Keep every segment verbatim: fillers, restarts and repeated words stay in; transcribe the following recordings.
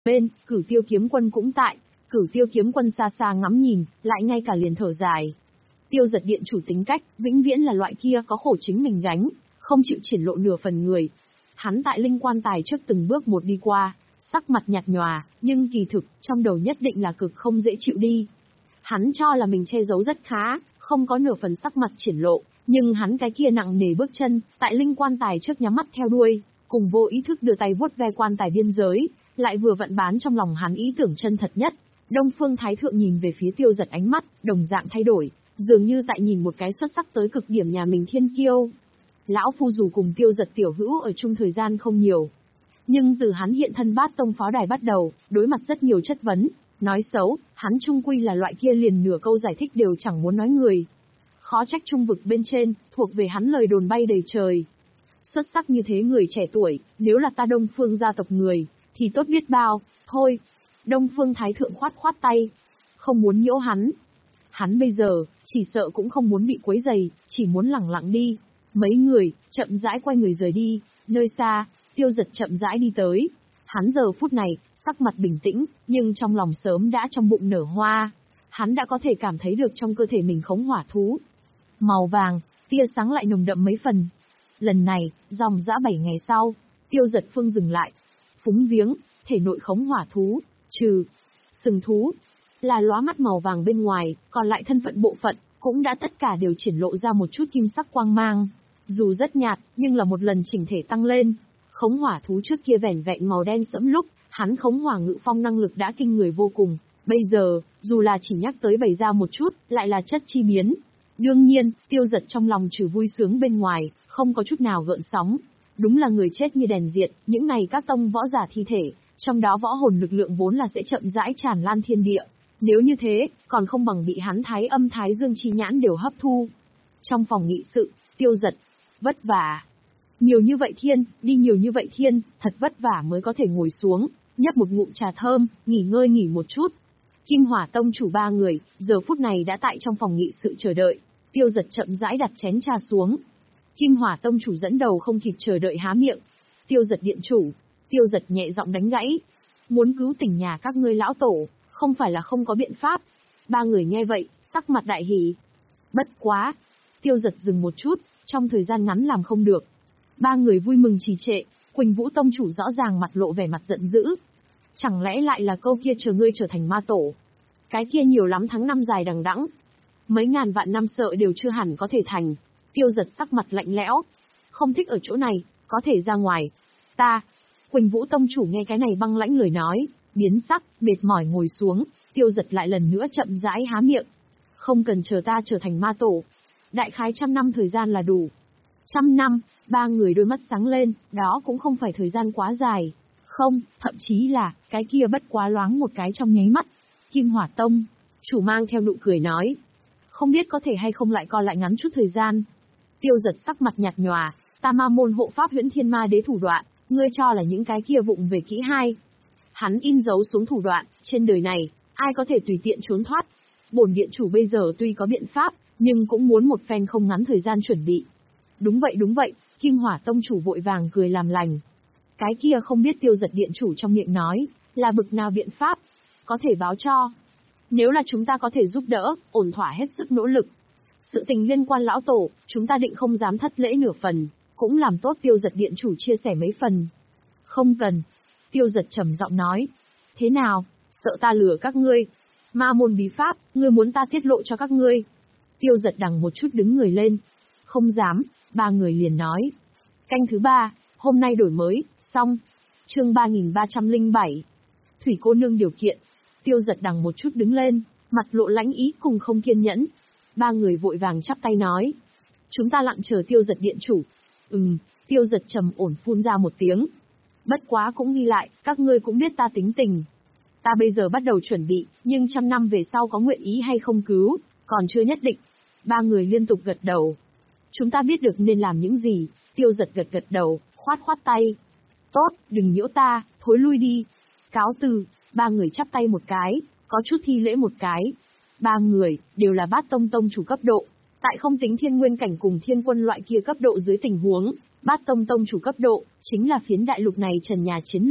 bên, Cửu Tiêu Kiếm Quân cũng tại. Cửu Tiêu Kiếm Quân xa xa ngắm nhìn, lại ngay cả liền thở dài. Tiêu Giật điện chủ tính cách, vĩnh viễn là loại kia có khổ chính mình gánh, không chịu triển lộ nửa phần người. Hắn tại linh quan tài trước từng bước một đi qua, sắc mặt nhạt nhòa, nhưng kỳ thực, trong đầu nhất định là cực không dễ chịu đi. Hắn cho là mình che giấu rất khá, không có nửa phần sắc mặt triển lộ, nhưng hắn cái kia nặng nề bước chân, tại linh quan tài trước nhắm mắt theo đuôi, cùng vô ý thức đưa tay vuốt ve quan tài biên giới, lại vừa vận bán trong lòng hắn ý tưởng chân thật nhất. Đông Phương Thái Thượng nhìn về phía Tiêu Giật ánh mắt, đồng dạng thay đổi, dường như tại nhìn một cái xuất sắc tới cực điểm nhà mình thiên kiêu. Lão Phu dù cùng Tiêu Giật tiểu hữu ở chung thời gian không nhiều, nhưng từ hắn hiện thân Bát Tông pháo đài bắt đầu, đối mặt rất nhiều chất vấn, nói xấu, hắn trung quy là loại kia liền nửa câu giải thích đều chẳng muốn nói người. Khó trách trung vực bên trên, thuộc về hắn lời đồn bay đầy trời. Xuất sắc như thế người trẻ tuổi, nếu là ta Đông Phương gia tộc người, thì tốt biết bao, thôi. Đông Phương Thái Thượng khoát khoát tay, không muốn nhiễu hắn. Hắn bây giờ, chỉ sợ cũng không muốn bị quấy rầy, chỉ muốn lẳng lặng đi. Mấy người, chậm rãi quay người rời đi, nơi xa, Tiêu Giật chậm rãi đi tới. Hắn giờ phút này, sắc mặt bình tĩnh, nhưng trong lòng sớm đã trong bụng nở hoa. Hắn đã có thể cảm thấy được trong cơ thể mình khống hỏa thú. Màu vàng, tia sáng lại nồng đậm mấy phần. Lần này, dòng dã bảy ngày sau, Tiêu Giật phương dừng lại. Phúng viếng, thể nội khống hỏa thú, trừ sừng thú, là lóa mắt màu vàng bên ngoài, còn lại thân phận bộ phận, cũng đã tất cả đều triển lộ ra một chút kim sắc quang mang. Dù rất nhạt, nhưng là một lần chỉnh thể tăng lên. Khống hỏa thú trước kia vẻn vẹn màu đen sẫm lúc, hắn khống hỏa ngự phong năng lực đã kinh người vô cùng. Bây giờ, dù là chỉ nhắc tới bày ra một chút, lại là chất chi biến. Đương nhiên, Tiêu Giật trong lòng trừ vui sướng bên ngoài, không có chút nào gợn sóng. Đúng là người chết như đèn diệt, những này các tông võ giả thi thể, trong đó võ hồn lực lượng vốn là sẽ chậm rãi tràn lan thiên địa. Nếu như thế, còn không bằng bị hắn thái âm thái dương chi nhãn đều hấp thu. Trong phòng nghị sự, Tiêu Giật, vất vả. Nhiều như vậy thiên, đi nhiều như vậy thiên, thật vất vả mới có thể ngồi xuống, nhấp một ngụm trà thơm, nghỉ ngơi nghỉ một chút. Kim Hỏa Tông chủ ba người, giờ phút này đã tại trong phòng nghị sự chờ đợi. Tiêu Giật chậm rãi đặt chén trà xuống. Kim Hỏa Tông chủ dẫn đầu không kịp chờ đợi há miệng. Tiêu Giật điện chủ. Tiêu Giật nhẹ giọng đánh gãy. Muốn cứu tỉnh nhà các ngươi lão tổ, không phải là không có biện pháp. Ba người nghe vậy, sắc mặt đại hỉ. Bất quá. Tiêu Giật dừng một chút, trong thời gian ngắn làm không được. Ba người vui mừng trì trệ, Quỳnh Vũ Tông chủ rõ ràng mặt lộ vẻ mặt giận dữ. Chẳng lẽ lại là câu kia chờ ngươi trở thành ma tổ? Cái kia nhiều lắm tháng năm dài đằng đẵng, mấy ngàn vạn năm sợ đều chưa hẳn có thể thành. Tiêu Giật sắc mặt lạnh lẽo. Không thích ở chỗ này, có thể ra ngoài. Ta. Quỳnh Vũ Tông chủ nghe cái này băng lãnh lời nói, biến sắc, mệt mỏi ngồi xuống. Tiêu Giật lại lần nữa chậm rãi há miệng. Không cần chờ ta trở thành ma tổ. Đại khái trăm năm thời gian là đủ. Trăm năm, ba người đôi mắt sáng lên, đó cũng không phải thời gian quá dài. Không, thậm chí là, cái kia bất quá loáng một cái trong nháy mắt. Kim Hỏa Tông, chủ mang theo nụ cười nói. Không biết có thể hay không lại co lại ngắn chút thời gian. Tiêu Giật sắc mặt nhạt nhòa, ta ma môn hộ pháp huyễn thiên ma đế thủ đoạn, ngươi cho là những cái kia vụng về kỹ hai. Hắn in dấu xuống thủ đoạn, trên đời này, ai có thể tùy tiện trốn thoát. Bổn điện chủ bây giờ tuy có biện pháp, nhưng cũng muốn một phen không ngắn thời gian chuẩn bị. Đúng vậy đúng vậy, Kim Hỏa Tông chủ vội vàng cười làm lành. Cái kia không biết Tiêu Giật điện chủ trong miệng nói, là bực nào biện pháp, có thể báo cho. Nếu là chúng ta có thể giúp đỡ, ổn thỏa hết sức nỗ lực. Sự tình liên quan lão tổ, chúng ta định không dám thất lễ nửa phần, cũng làm tốt Tiêu Giật điện chủ chia sẻ mấy phần. Không cần. Tiêu Giật trầm giọng nói. Thế nào, sợ ta lừa các ngươi? Ma môn bí pháp, ngươi muốn ta tiết lộ cho các ngươi? Tiêu Giật đằng một chút đứng người lên. Không dám, ba người liền nói. Canh thứ ba, hôm nay đổi mới, xong. Chương ba nghìn ba trăm lẻ bảy. Thủy cô nương điều kiện. Tiêu Giật đằng một chút đứng lên, mặt lộ lãnh ý cùng không kiên nhẫn. Ba người vội vàng chắp tay nói. Chúng ta lặng chờ Tiêu Giật điện chủ. Ừm, Tiêu Giật trầm ổn phun ra một tiếng. Bất quá cũng ghi lại, các ngươi cũng biết ta tính tình. Ta bây giờ bắt đầu chuẩn bị, nhưng trăm năm về sau có nguyện ý hay không cứu, còn chưa nhất định. Ba người liên tục gật đầu. Chúng ta biết được nên làm những gì. Tiêu Giật gật gật đầu, khoát khoát tay. Tốt, đừng nhiễu ta, thối lui đi. Cáo từ. Ba người chắp tay một cái, có chút thi lễ một cái. Ba người, đều là Bát Tông Tông chủ cấp độ. Tại không tính thiên nguyên cảnh cùng thiên quân loại kia cấp độ dưới tình huống, Bát Tông Tông chủ cấp độ, chính là phiến đại lục này trần nhà chiến lực.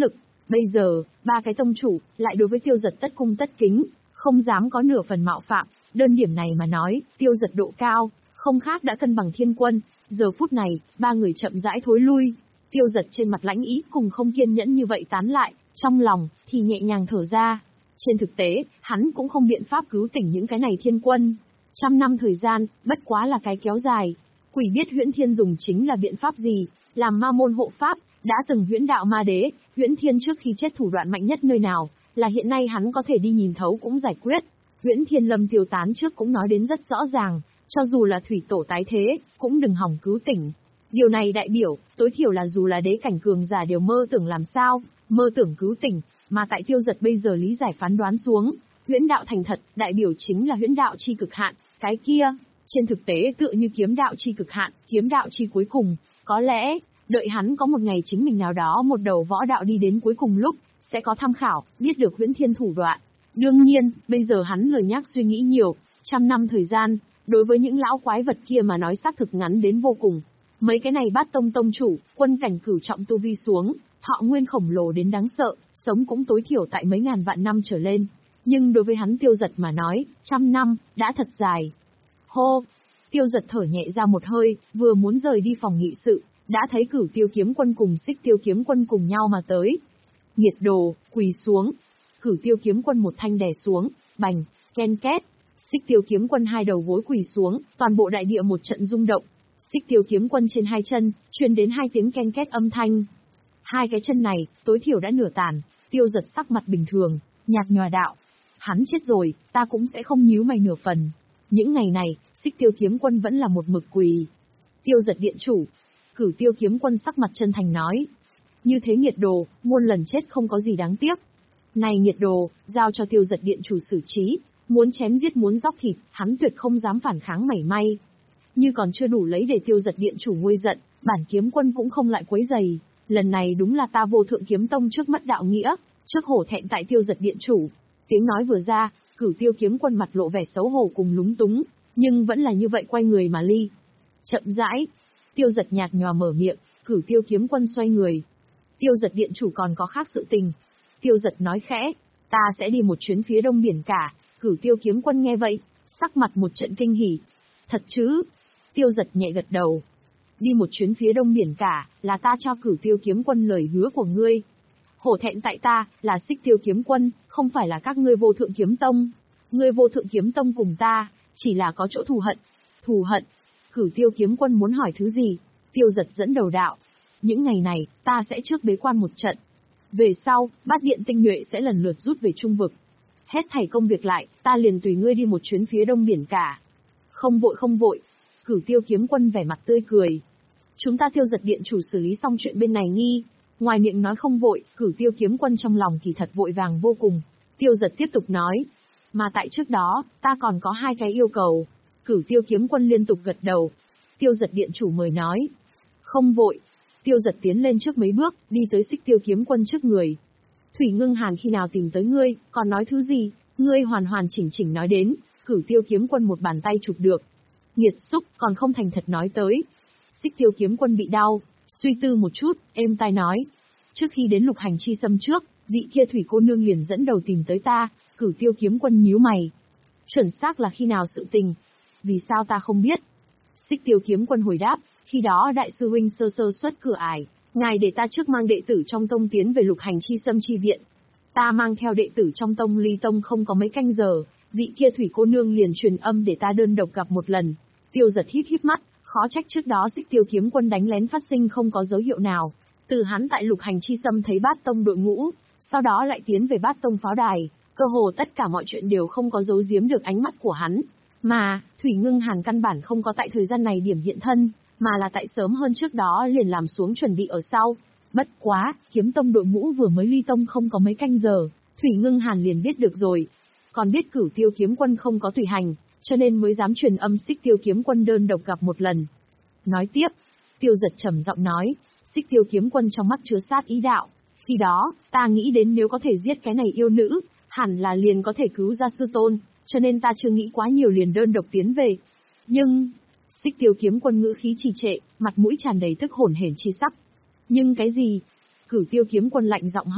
Bây giờ, ba cái tông chủ, lại đối với Tiêu Giật tất cung tất kính, không dám có nửa phần mạo phạm, đơn điểm này mà nói, Tiêu Giật độ cao, không khác đã cân bằng thiên quân, giờ phút này, ba người chậm rãi thối lui. Tiêu Giật trên mặt lãnh ý cùng không kiên nhẫn như vậy tán lại, trong lòng, thì nhẹ nhàng thở ra. Trên thực tế, hắn cũng không biện pháp cứu tỉnh những cái này thiên quân. Trăm năm thời gian, bất quá là cái kéo dài. Quỷ biết Huyễn Thiên dùng chính là biện pháp gì, làm ma môn hộ pháp, đã từng huyễn đạo ma đế, Huyễn Thiên trước khi chết thủ đoạn mạnh nhất nơi nào, là hiện nay hắn có thể đi nhìn thấu cũng giải quyết. Huyễn Thiên lâm tiêu tán trước cũng nói đến rất rõ ràng, cho dù là thủy tổ tái thế, cũng đừng hỏng cứu tỉnh. Điều này đại biểu, tối thiểu là dù là đế cảnh cường giả đều mơ tưởng làm sao, mơ tưởng cứu tỉnh, mà tại Tiêu Giật bây giờ lý giải phán đoán xuống, huyễn đạo thành thật, đại biểu chính là huyễn đạo chi cực hạn, cái kia, trên thực tế tựa như kiếm đạo chi cực hạn, kiếm đạo chi cuối cùng, có lẽ, đợi hắn có một ngày chính mình nào đó một đầu võ đạo đi đến cuối cùng lúc, sẽ có tham khảo, biết được Huyễn Thiên thủ đoạn. Đương nhiên, bây giờ hắn lười nhác suy nghĩ nhiều, trăm năm thời gian, đối với những lão quái vật kia mà nói xác thực ngắn đến vô cùng. Mấy cái này Bát Tông tông chủ, quân cảnh cửu trọng tu vi xuống, thọ nguyên khổng lồ đến đáng sợ, sống cũng tối thiểu tại mấy ngàn vạn năm trở lên. Nhưng đối với hắn Tiêu Giật mà nói, trăm năm, đã thật dài. Hô! Tiêu Giật thở nhẹ ra một hơi, vừa muốn rời đi phòng nghị sự, đã thấy Cửu Tiêu Kiếm Quân cùng Xích Tiêu Kiếm Quân cùng nhau mà tới. Nghiệt đồ, quỳ xuống. Cửu Tiêu Kiếm Quân một thanh đè xuống, bành, ken két. Xích Tiêu Kiếm Quân hai đầu gối quỳ xuống, toàn bộ đại địa một trận rung động. Xích Tiêu Kiếm Quân trên hai chân, truyền đến hai tiếng ken két âm thanh. Hai cái chân này, tối thiểu đã nửa tàn. Tiêu Giật sắc mặt bình thường, nhạt nhòa đạo. Hắn chết rồi, ta cũng sẽ không nhíu mày nửa phần. Những ngày này, Xích Tiêu Kiếm Quân vẫn là một mực quỳ. Tiêu Giật điện chủ. Cửu Tiêu Kiếm Quân sắc mặt chân thành nói. Như thế nghiệt đồ, muôn lần chết không có gì đáng tiếc. Này nghiệt đồ, giao cho Tiêu Giật điện chủ xử trí, muốn chém giết muốn dóc thịt, hắn tuyệt không dám phản kháng mảy may. Như còn chưa đủ lấy để Tiêu Giật điện chủ nguôi giận, bản kiếm quân cũng không lại quấy giày. Lần này đúng là ta Vô Thượng Kiếm Tông trước mất đạo nghĩa, trước hổ thẹn tại Tiêu Giật điện chủ. Tiếng nói vừa ra, Cửu Tiêu Kiếm Quân mặt lộ vẻ xấu hổ cùng lúng túng, nhưng vẫn là như vậy quay người mà ly. Chậm rãi, Tiêu Giật nhạt nhòa mở miệng, Cửu Tiêu Kiếm Quân xoay người. Tiêu Giật điện chủ còn có khác sự tình. Tiêu Giật nói khẽ, ta sẽ đi một chuyến phía đông biển cả. Cửu Tiêu Kiếm Quân nghe vậy, sắc mặt một trận kinh hỉ. Thật chứ? Tiêu Giật nhẹ gật đầu. Đi một chuyến phía đông biển cả, là ta cho Cửu Tiêu Kiếm Quân lời hứa của ngươi. Hổ thẹn tại ta, là Xích Tiêu Kiếm Quân, không phải là các ngươi Vô Thượng Kiếm Tông. Ngươi Vô Thượng Kiếm Tông cùng ta, chỉ là có chỗ thù hận. Thù hận? Cửu Tiêu Kiếm Quân muốn hỏi thứ gì? Tiêu Giật dẫn đầu đạo. Những ngày này, ta sẽ trước bế quan một trận. Về sau, Bát Điện tinh nhuệ sẽ lần lượt rút về trung vực. Hết thảy công việc lại, ta liền tùy ngươi đi một chuyến phía đông biển cả. Không vội không vội. Cửu Tiêu Kiếm Quân vẻ mặt tươi cười. Chúng ta Tiêu Giật điện chủ xử lý xong chuyện bên này nghi. Ngoài miệng nói không vội, Cửu Tiêu Kiếm Quân trong lòng thì thật vội vàng vô cùng. Tiêu Giật tiếp tục nói. Mà tại trước đó, ta còn có hai cái yêu cầu. Cửu Tiêu Kiếm Quân liên tục gật đầu. Tiêu Giật điện chủ mời nói. Không vội. Tiêu Giật tiến lên trước mấy bước, đi tới Xích Tiêu Kiếm Quân trước người. Thủy Ngưng Hàn khi nào tìm tới ngươi, còn nói thứ gì? Ngươi hoàn hoàn chỉnh chỉnh nói đến. Cửu Tiêu Kiếm Quân một bàn tay chụp được. Nghiệt xúc, còn không thành thật nói tới. Xích Tiêu Kiếm Quân bị đau, suy tư một chút, êm tai nói. Trước khi đến Lục Hành Chi Sâm trước, vị kia thủy cô nương liền dẫn đầu tìm tới ta. Cửu Tiêu Kiếm Quân nhíu mày. Chuẩn xác là khi nào sự tình? Vì sao ta không biết? Xích Tiêu Kiếm Quân hồi đáp, khi đó đại sư huynh sơ sơ xuất cửa ải, ngài để ta trước mang đệ tử trong tông tiến về Lục Hành Chi Sâm chi viện. Ta mang theo đệ tử trong tông ly tông không có mấy canh giờ, vị kia thủy cô nương liền truyền âm để ta đơn độc gặp một lần. Tiêu Giật híp híp mắt, khó trách trước đó Xích Tiêu Kiếm Quân đánh lén phát sinh không có dấu hiệu nào. Từ hắn tại Lục Hành Chi Sâm thấy Bát Tông đội ngũ, sau đó lại tiến về Bát Tông pháo đài, cơ hồ tất cả mọi chuyện đều không có giấu giếm được ánh mắt của hắn. Mà, Thủy Ngưng Hàn căn bản không có tại thời gian này điểm hiện thân, mà là tại sớm hơn trước đó liền làm xuống chuẩn bị ở sau. Bất quá, Kiếm Tông đội ngũ vừa mới ly tông không có mấy canh giờ, Thủy Ngưng Hàn liền biết được rồi. Còn biết Cửu Tiêu Kiếm Quân không có tùy hành, cho nên mới dám truyền âm Xích Tiêu Kiếm Quân đơn độc gặp một lần. Nói tiếp, Tiêu Giật trầm giọng nói, Xích Tiêu Kiếm Quân trong mắt chứa sát ý đạo. Khi đó, ta nghĩ đến nếu có thể giết cái này yêu nữ, hẳn là liền có thể cứu ra sư tôn, cho nên ta chưa nghĩ quá nhiều liền đơn độc tiến về. Nhưng, Xích Tiêu Kiếm Quân ngữ khí trì trệ, mặt mũi tràn đầy tức hổn hển chi sắc. Nhưng cái gì? Cửu Tiêu Kiếm Quân lạnh giọng hỏi.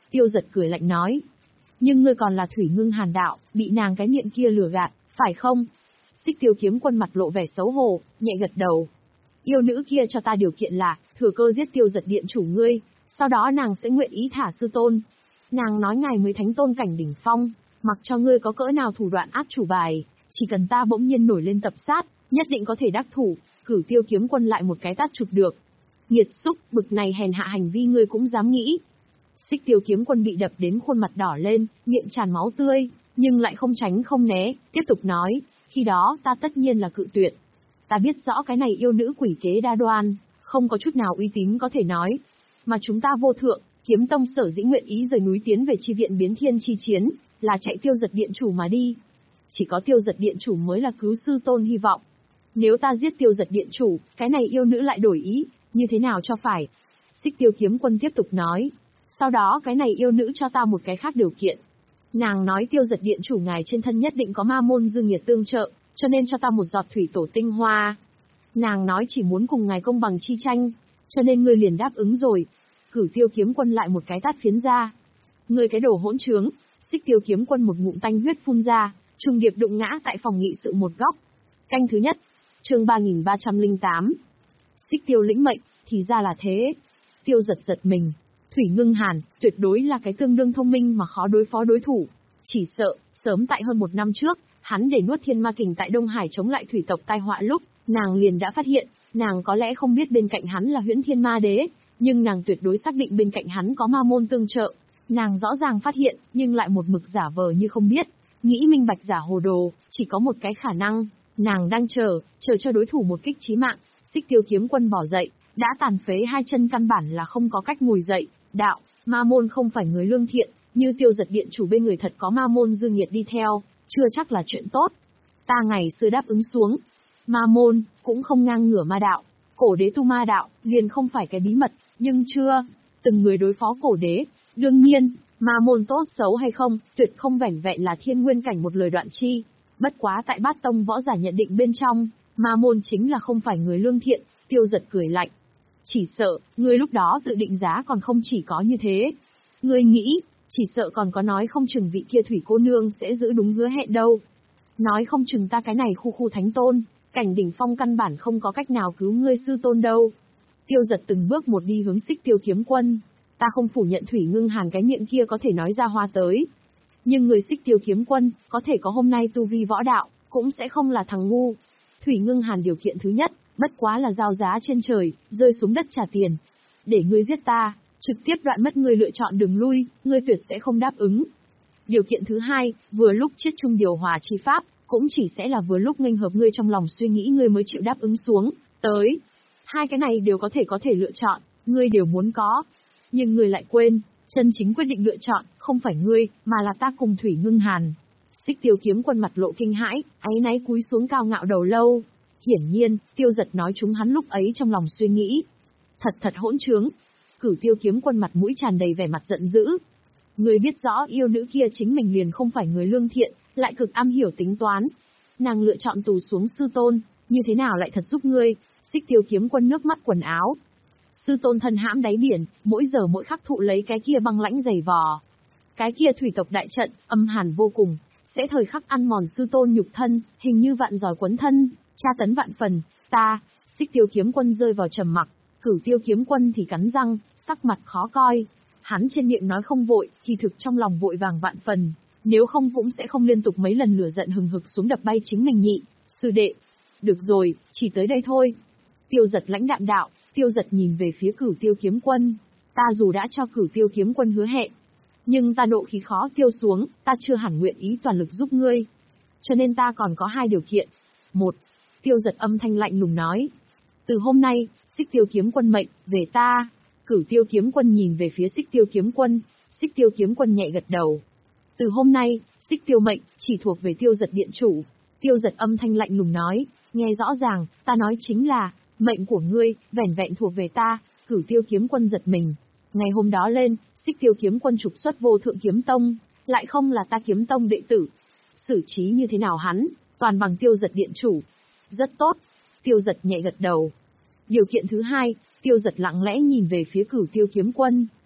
Tiêu giật cười lạnh nói. Nhưng ngươi còn là Thủy Ngưng Hàn đạo, bị nàng cái miệng kia lừa gạt, phải không? Xích Tiêu kiếm quân mặt lộ vẻ xấu hổ, nhẹ gật đầu. Yêu nữ kia cho ta điều kiện là, thừa cơ giết Tiêu giật điện chủ ngươi, sau đó nàng sẽ nguyện ý thả sư tôn. Nàng nói ngài mới thánh tôn cảnh đỉnh phong, mặc cho ngươi có cỡ nào thủ đoạn át chủ bài, chỉ cần ta bỗng nhiên nổi lên tập sát, nhất định có thể đắc thủ. Cửu Tiêu kiếm quân lại một cái tát chụp được. Nghiệt xúc, bực này hèn hạ hành vi ngươi cũng dám nghĩ. Xích Tiêu kiếm quân bị đập đến khuôn mặt đỏ lên, miệng tràn máu tươi, nhưng lại không tránh không né, tiếp tục nói, khi đó ta tất nhiên là cự tuyệt. Ta biết rõ cái này yêu nữ quỷ kế đa đoan, không có chút nào uy tín có thể nói. Mà chúng ta vô thượng, kiếm tông sở dĩ nguyện ý rời núi tiến về chi viện biến thiên chi chiến, là chạy Tiêu giật điện chủ mà đi. Chỉ có Tiêu giật điện chủ mới là cứu sư tôn hy vọng. Nếu ta giết Tiêu giật điện chủ, cái này yêu nữ lại đổi ý, như thế nào cho phải? Xích Tiêu kiếm quân tiếp tục nói. Sau đó cái này yêu nữ cho ta một cái khác điều kiện. Nàng nói Tiêu giật điện chủ ngài trên thân nhất định có ma môn dương nhiệt tương trợ, cho nên cho ta một giọt thủy tổ tinh hoa. Nàng nói chỉ muốn cùng ngài công bằng chi tranh, cho nên ngươi liền đáp ứng rồi. Cửu Tiêu kiếm quân lại một cái tát phiến ra. Ngươi cái đồ hỗn trướng. Xích Tiêu kiếm quân một ngụm tanh huyết phun ra, trùng điệp đụng ngã tại phòng nghị sự một góc. Canh thứ nhất, chương ba nghìn ba trăm lẻ tám. Xích Tiêu lĩnh mệnh, thì ra là thế. Tiêu giật giật mình. Thủy Ngưng Hàn, tuyệt đối là cái tương đương thông minh mà khó đối phó đối thủ. Chỉ sợ, sớm tại hơn một năm trước, hắn để nuốt thiên ma kình tại Đông Hải chống lại thủy tộc tai họa lúc, nàng liền đã phát hiện, nàng có lẽ không biết bên cạnh hắn là Huyễn Thiên Ma Đế, nhưng nàng tuyệt đối xác định bên cạnh hắn có ma môn tương trợ. Nàng rõ ràng phát hiện, nhưng lại một mực giả vờ như không biết, nghĩ minh bạch giả hồ đồ, chỉ có một cái khả năng, nàng đang chờ, chờ cho đối thủ một kích chí mạng. Xích Tiêu kiếm quân bỏ dậy, đã tàn phế hai chân căn bản là không có cách ngồi dậy. Đạo, ma môn không phải người lương thiện, như Tiêu giật điện chủ bên người thật có ma môn dương nhiệt đi theo, chưa chắc là chuyện tốt. Ta ngày xưa đáp ứng xuống. Ma môn, cũng không ngang ngửa ma đạo. Cổ đế tu ma đạo, liền không phải cái bí mật, nhưng chưa. Từng người đối phó cổ đế, đương nhiên, ma môn tốt xấu hay không, tuyệt không vẻn vẹn là thiên nguyên cảnh một lời đoạn chi. Bất quá tại bát tông võ giả nhận định bên trong, ma môn chính là không phải người lương thiện. Tiêu giật cười lạnh. Chỉ sợ, ngươi lúc đó tự định giá còn không chỉ có như thế. Ngươi nghĩ, chỉ sợ còn có nói không chừng vị kia thủy cô nương sẽ giữ đúng hứa hẹn đâu. Nói không chừng ta cái này khu khu thánh tôn, cảnh đỉnh phong căn bản không có cách nào cứu ngươi sư tôn đâu. Tiêu giật từng bước một đi hướng Xích Tiêu kiếm quân. Ta không phủ nhận Thủy Ngưng Hàn cái miệng kia có thể nói ra hoa tới. Nhưng người Xích Tiêu kiếm quân, có thể có hôm nay tu vi võ đạo, cũng sẽ không là thằng ngu. Thủy Ngưng Hàn điều kiện thứ nhất, bất quá là giao giá trên trời, rơi xuống đất trả tiền. Để ngươi giết ta, trực tiếp đoạn mất ngươi lựa chọn đường lui, ngươi tuyệt sẽ không đáp ứng. Điều kiện thứ hai, vừa lúc chiết chung điều hòa chi pháp, cũng chỉ sẽ là vừa lúc nghênh hợp ngươi trong lòng suy nghĩ ngươi mới chịu đáp ứng xuống, tới. Hai cái này đều có thể có thể lựa chọn, ngươi đều muốn có. Nhưng ngươi lại quên, chân chính quyết định lựa chọn, không phải ngươi, mà là ta cùng Thủy Ngưng Hàn. Xích Tiêu kiếm quân mặt lộ kinh hãi, áy náy cúi xuống cao ngạo đầu lâu. Hiển nhiên, Tiêu giật nói chúng hắn lúc ấy trong lòng suy nghĩ. Thật thật hỗn trướng. Cửu Tiêu kiếm quân mặt mũi tràn đầy vẻ mặt giận dữ. Ngươi biết rõ yêu nữ kia chính mình liền không phải người lương thiện, lại cực am hiểu tính toán. Nàng lựa chọn tù xuống sư tôn, như thế nào lại thật giúp ngươi? Xích Tiêu kiếm quân nước mắt quần áo. Sư tôn thân hãm đáy biển, mỗi giờ mỗi khắc thụ lấy cái kia băng lãnh dày vò. Cái kia thủy tộc đại trận, âm hàn vô cùng, sẽ thời khắc ăn mòn sư tôn nhục thân, hình như vạn giỏi quấn thân, tra tấn vạn phần. Ta, Xích Tiêu kiếm quân rơi vào trầm mặc, Cửu Tiêu kiếm quân thì cắn răng, sắc mặt khó coi. Hắn trên miệng nói không vội, kỳ thực trong lòng vội vàng vạn phần, nếu không cũng sẽ không liên tục mấy lần lửa giận hừng hực xuống đập bay chính mình nhị sư đệ. Được rồi, chỉ tới đây thôi. Tiêu giật lãnh đạm đạo. Tiêu giật nhìn về phía Cửu Tiêu kiếm quân. Ta dù đã cho Cửu Tiêu kiếm quân hứa hẹn, nhưng ta nộ khí khó tiêu xuống, ta chưa hẳn nguyện ý toàn lực giúp ngươi. Cho nên ta còn có hai điều kiện. Một, Tiêu giật âm thanh lạnh lùng nói. Từ hôm nay, Xích Tiêu kiếm quân mệnh, về ta. Cửu Tiêu kiếm quân nhìn về phía Xích Tiêu kiếm quân. Xích Tiêu kiếm quân nhẹ gật đầu. Từ hôm nay, Xích Tiêu mệnh, chỉ thuộc về Tiêu giật điện chủ. Tiêu giật âm thanh lạnh lùng nói, nghe rõ ràng, ta nói chính là, mệnh của ngươi, vẻn vẹn thuộc về ta. Cửu Tiêu kiếm quân giật mình. Ngày hôm đó lên, Xích Tiêu kiếm quân trục xuất vô thượng kiếm tông, lại không là ta kiếm tông đệ tử. Xử trí như thế nào hắn, toàn bằng Tiêu giật điện chủ. Rất tốt. Tiêu giật nhẹ gật đầu. Điều kiện thứ hai, Tiêu giật lặng lẽ nhìn về phía Cửu Tiêu kiếm quân.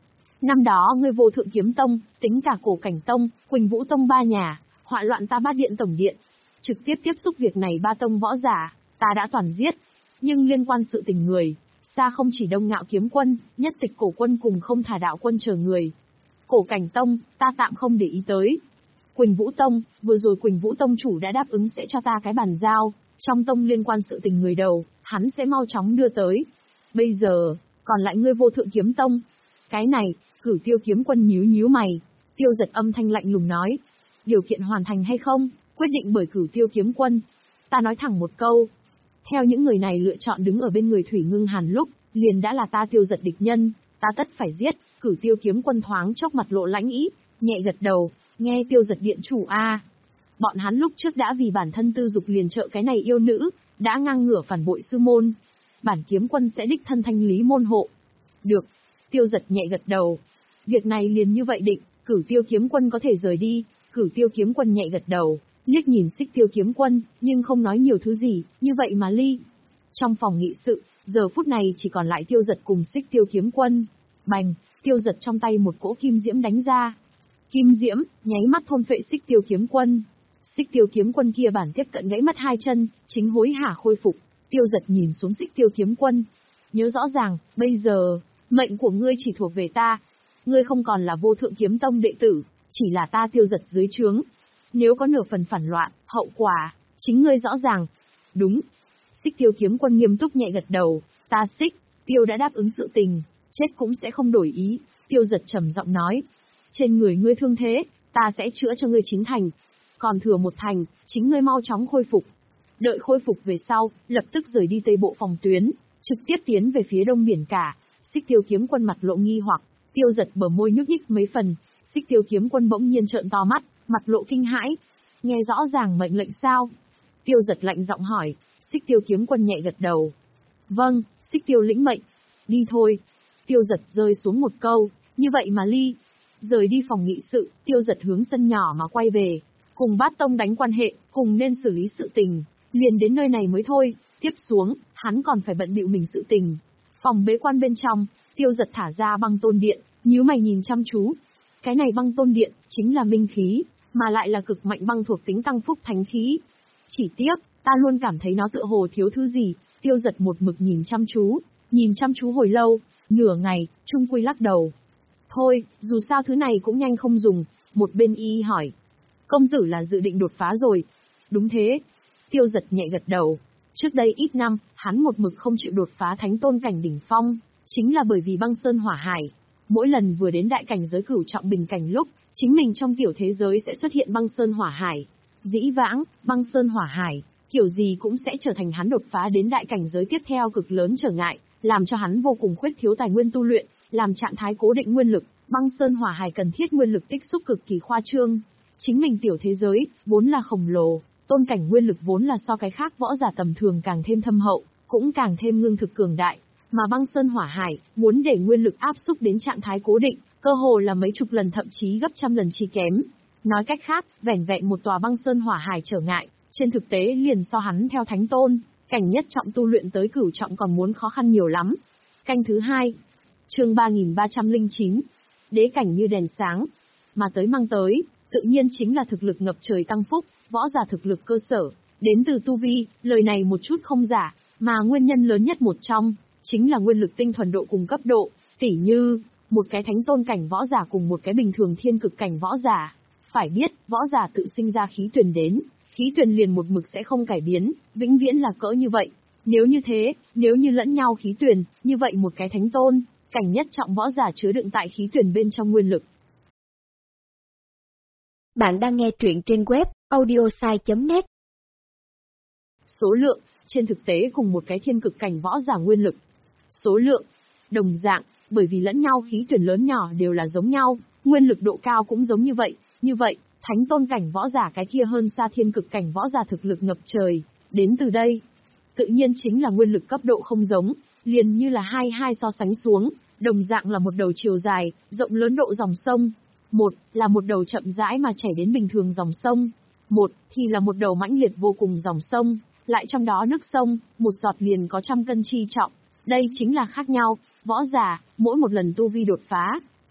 Năm đó ngươi Vô Thượng Kiếm Tông, tính cả Cổ Cảnh Tông, Quỳnh Vũ Tông ba nhà, họa loạn ta Bát Điện tổng điện. Trực tiếp tiếp xúc việc này ba tông võ giả, ta đã toàn giết. Nhưng liên quan sự tình người, xa không chỉ Đông Ngạo Kiếm Quân, Nhất Tịch Cổ Quân cùng Không Thả Đạo Quân chờ người. Cổ Cảnh Tông, ta tạm không để ý tới. Quỳnh Vũ Tông, vừa rồi Quỳnh Vũ Tông chủ đã đáp ứng sẽ cho ta cái bàn giao, trong tông liên quan sự tình người đầu, hắn sẽ mau chóng đưa tới. Bây giờ, còn lại ngươi Vô Thượng Kiếm Tông. Cái này, Cửu Tiêu Kiếm Quân nhíu nhíu mày. Tiêu Giật âm thanh lạnh lùng nói, điều kiện hoàn thành hay không, quyết định bởi Cửu Tiêu Kiếm Quân. Ta nói thẳng một câu, theo những người này lựa chọn đứng ở bên người Thủy Ngưng Hàn lúc, liền đã là ta Tiêu Giật địch nhân, ta tất phải giết. Cửu Tiêu Kiếm Quân thoáng chốc mặt lộ lãnh ý, nhẹ gật đầu, nghe Tiêu Giật điện chủ a. Bọn hắn lúc trước đã vì bản thân tư dục liền trợ cái này yêu nữ, đã ngang ngửa phản bội sư môn. Bản kiếm quân sẽ đích thân thanh lý môn hộ. Được. Tiêu Giật nhẹ gật đầu. Việc này liền như vậy định, Cửu Tiêu Kiếm Quân có thể rời đi. Cửu Tiêu Kiếm Quân nhẹ gật đầu, liếc nhìn Xích Tiêu Kiếm Quân, nhưng không nói nhiều thứ gì, như vậy mà ly. Trong phòng nghị sự, giờ phút này chỉ còn lại Tiêu Giật cùng Xích Tiêu Kiếm Quân. Bành, Tiêu Giật trong tay một cỗ kim diễm đánh ra. Kim diễm, nháy mắt thôn phệ Xích Tiêu Kiếm Quân. Xích Tiêu Kiếm Quân kia bản tiếp cận gãy mất hai chân, chính hối hả khôi phục. Tiêu Giật nhìn xuống Xích Tiêu Kiếm Quân. Nhớ rõ ràng, bây giờ, mệnh của ngươi chỉ thuộc về ta. Ngươi không còn là Vô Thượng Kiếm Tông đệ tử, chỉ là ta Tiêu Giật dưới trướng. Nếu có nửa phần phản loạn, hậu quả, chính ngươi rõ ràng. Đúng. Xích Tiêu Kiếm Quân nghiêm túc nhẹ gật đầu, ta Xích Tiêu đã đáp ứng sự tình, chết cũng sẽ không đổi ý. Tiêu Giật trầm giọng nói, trên người ngươi thương thế, ta sẽ chữa cho ngươi chín thành. Còn thừa một thành, chính ngươi mau chóng khôi phục. Đợi khôi phục về sau, lập tức rời đi Tây Bộ phòng tuyến, trực tiếp tiến về phía Đông Biển Cả. Xích Tiêu Kiếm Quân mặt lộ nghi hoặc, Tiêu Giật bờ môi nhúc nhích mấy phần. Xích Tiêu Kiếm Quân bỗng nhiên trợn to mắt, mặt lộ kinh hãi. Nghe rõ ràng mệnh lệnh sao? Tiêu Giật lạnh giọng hỏi. Xích Tiêu Kiếm Quân nhẹ gật đầu. Vâng, Xích Tiêu lĩnh mệnh. Đi thôi. Tiêu Giật rơi xuống một câu, như vậy mà ly. Rời đi phòng nghị sự, Tiêu Giật hướng sân nhỏ mà quay về. Cùng Bát Tông đánh quan hệ, cùng nên xử lý sự tình, liền đến nơi này mới thôi. Tiếp xuống, hắn còn phải bận bịu mình sự tình. Phòng bế quan bên trong, Tiêu Giật thả ra băng tôn điện, nhíu mày nhìn chăm chú. Cái này băng tôn điện, chính là minh khí, mà lại là cực mạnh băng thuộc tính tăng phúc thánh khí. Chỉ tiếc, ta luôn cảm thấy nó tựa hồ thiếu thứ gì. Tiêu Giật một mực nhìn chăm chú, nhìn chăm chú hồi lâu, nửa ngày, chung quy lắc đầu. Thôi, dù sao thứ này cũng nhanh không dùng. Một bên y hỏi, công tử là dự định đột phá rồi. Đúng thế. Tiêu Giật nhẹ gật đầu. Trước đây ít năm, hắn một mực không chịu đột phá thánh tôn cảnh đỉnh phong, chính là bởi vì băng sơn hỏa hải. Mỗi lần vừa đến đại cảnh giới cửu trọng bình cảnh lúc, chính mình trong tiểu thế giới sẽ xuất hiện băng sơn hỏa hải. Dĩ vãng, băng sơn hỏa hải, kiểu gì cũng sẽ trở thành hắn đột phá đến đại cảnh giới tiếp theo cực lớn trở ngại, làm cho hắn vô cùng khuyết thiếu tài nguyên tu luyện, làm trạng thái cố định nguyên lực. Băng sơn hỏa hải cần thiết nguyên lực tích xúc cực kỳ khoa trương. Chính mình tiểu thế giới, vốn là khổng lồ, tôn cảnh nguyên lực vốn là so cái khác võ giả tầm thường càng thêm thâm hậu, cũng càng thêm ngưng thực cường đại. Mà băng sơn hỏa hải, muốn để nguyên lực áp xúc đến trạng thái cố định, cơ hồ là mấy chục lần thậm chí gấp trăm lần chi kém. Nói cách khác, vẻn vẹn một tòa băng sơn hỏa hải trở ngại, trên thực tế liền so hắn theo thánh tôn, cảnh nhất trọng tu luyện tới cửu trọng còn muốn khó khăn nhiều lắm. Canh thứ hai, chương ba nghìn ba trăm lẻ chín, đế cảnh như đèn sáng, mà tới mang tới, tự nhiên chính là thực lực ngập trời tăng phúc, võ giả thực lực cơ sở, đến từ tu vi, lời này một chút không giả, mà nguyên nhân lớn nhất một trong, chính là nguyên lực tinh thuần độ cùng cấp độ, tỉ như, một cái thánh tôn cảnh võ giả cùng một cái bình thường thiên cực cảnh võ giả. Phải biết, võ giả tự sinh ra khí tuyền đến, khí tuyền liền một mực sẽ không cải biến, vĩnh viễn là cỡ như vậy. Nếu như thế, nếu như lẫn nhau khí tuyền, như vậy một cái thánh tôn, cảnh nhất trọng võ giả chứa đựng tại khí tuyền bên trong nguyên lực. Bạn đang nghe truyện trên web audiosai chấm net. Số lượng, trên thực tế cùng một cái thiên cực cảnh võ giả nguyên lực. Số lượng, đồng dạng, bởi vì lẫn nhau khí tuyển lớn nhỏ đều là giống nhau, nguyên lực độ cao cũng giống như vậy. Như vậy, thánh tôn cảnh võ giả cái kia hơn xa thiên cực cảnh võ giả thực lực ngập trời. Đến từ đây, tự nhiên chính là nguyên lực cấp độ không giống, liền như là hai hai so sánh xuống, đồng dạng là một đầu chiều dài, rộng lớn độ dòng sông. Một là một đầu chậm rãi mà chảy đến bình thường dòng sông, một thì là một đầu mãnh liệt vô cùng dòng sông, lại trong đó nước sông, một giọt liền có trăm cân chi trọng. Đây chính là khác nhau, võ giả, mỗi một lần tu vi đột phá,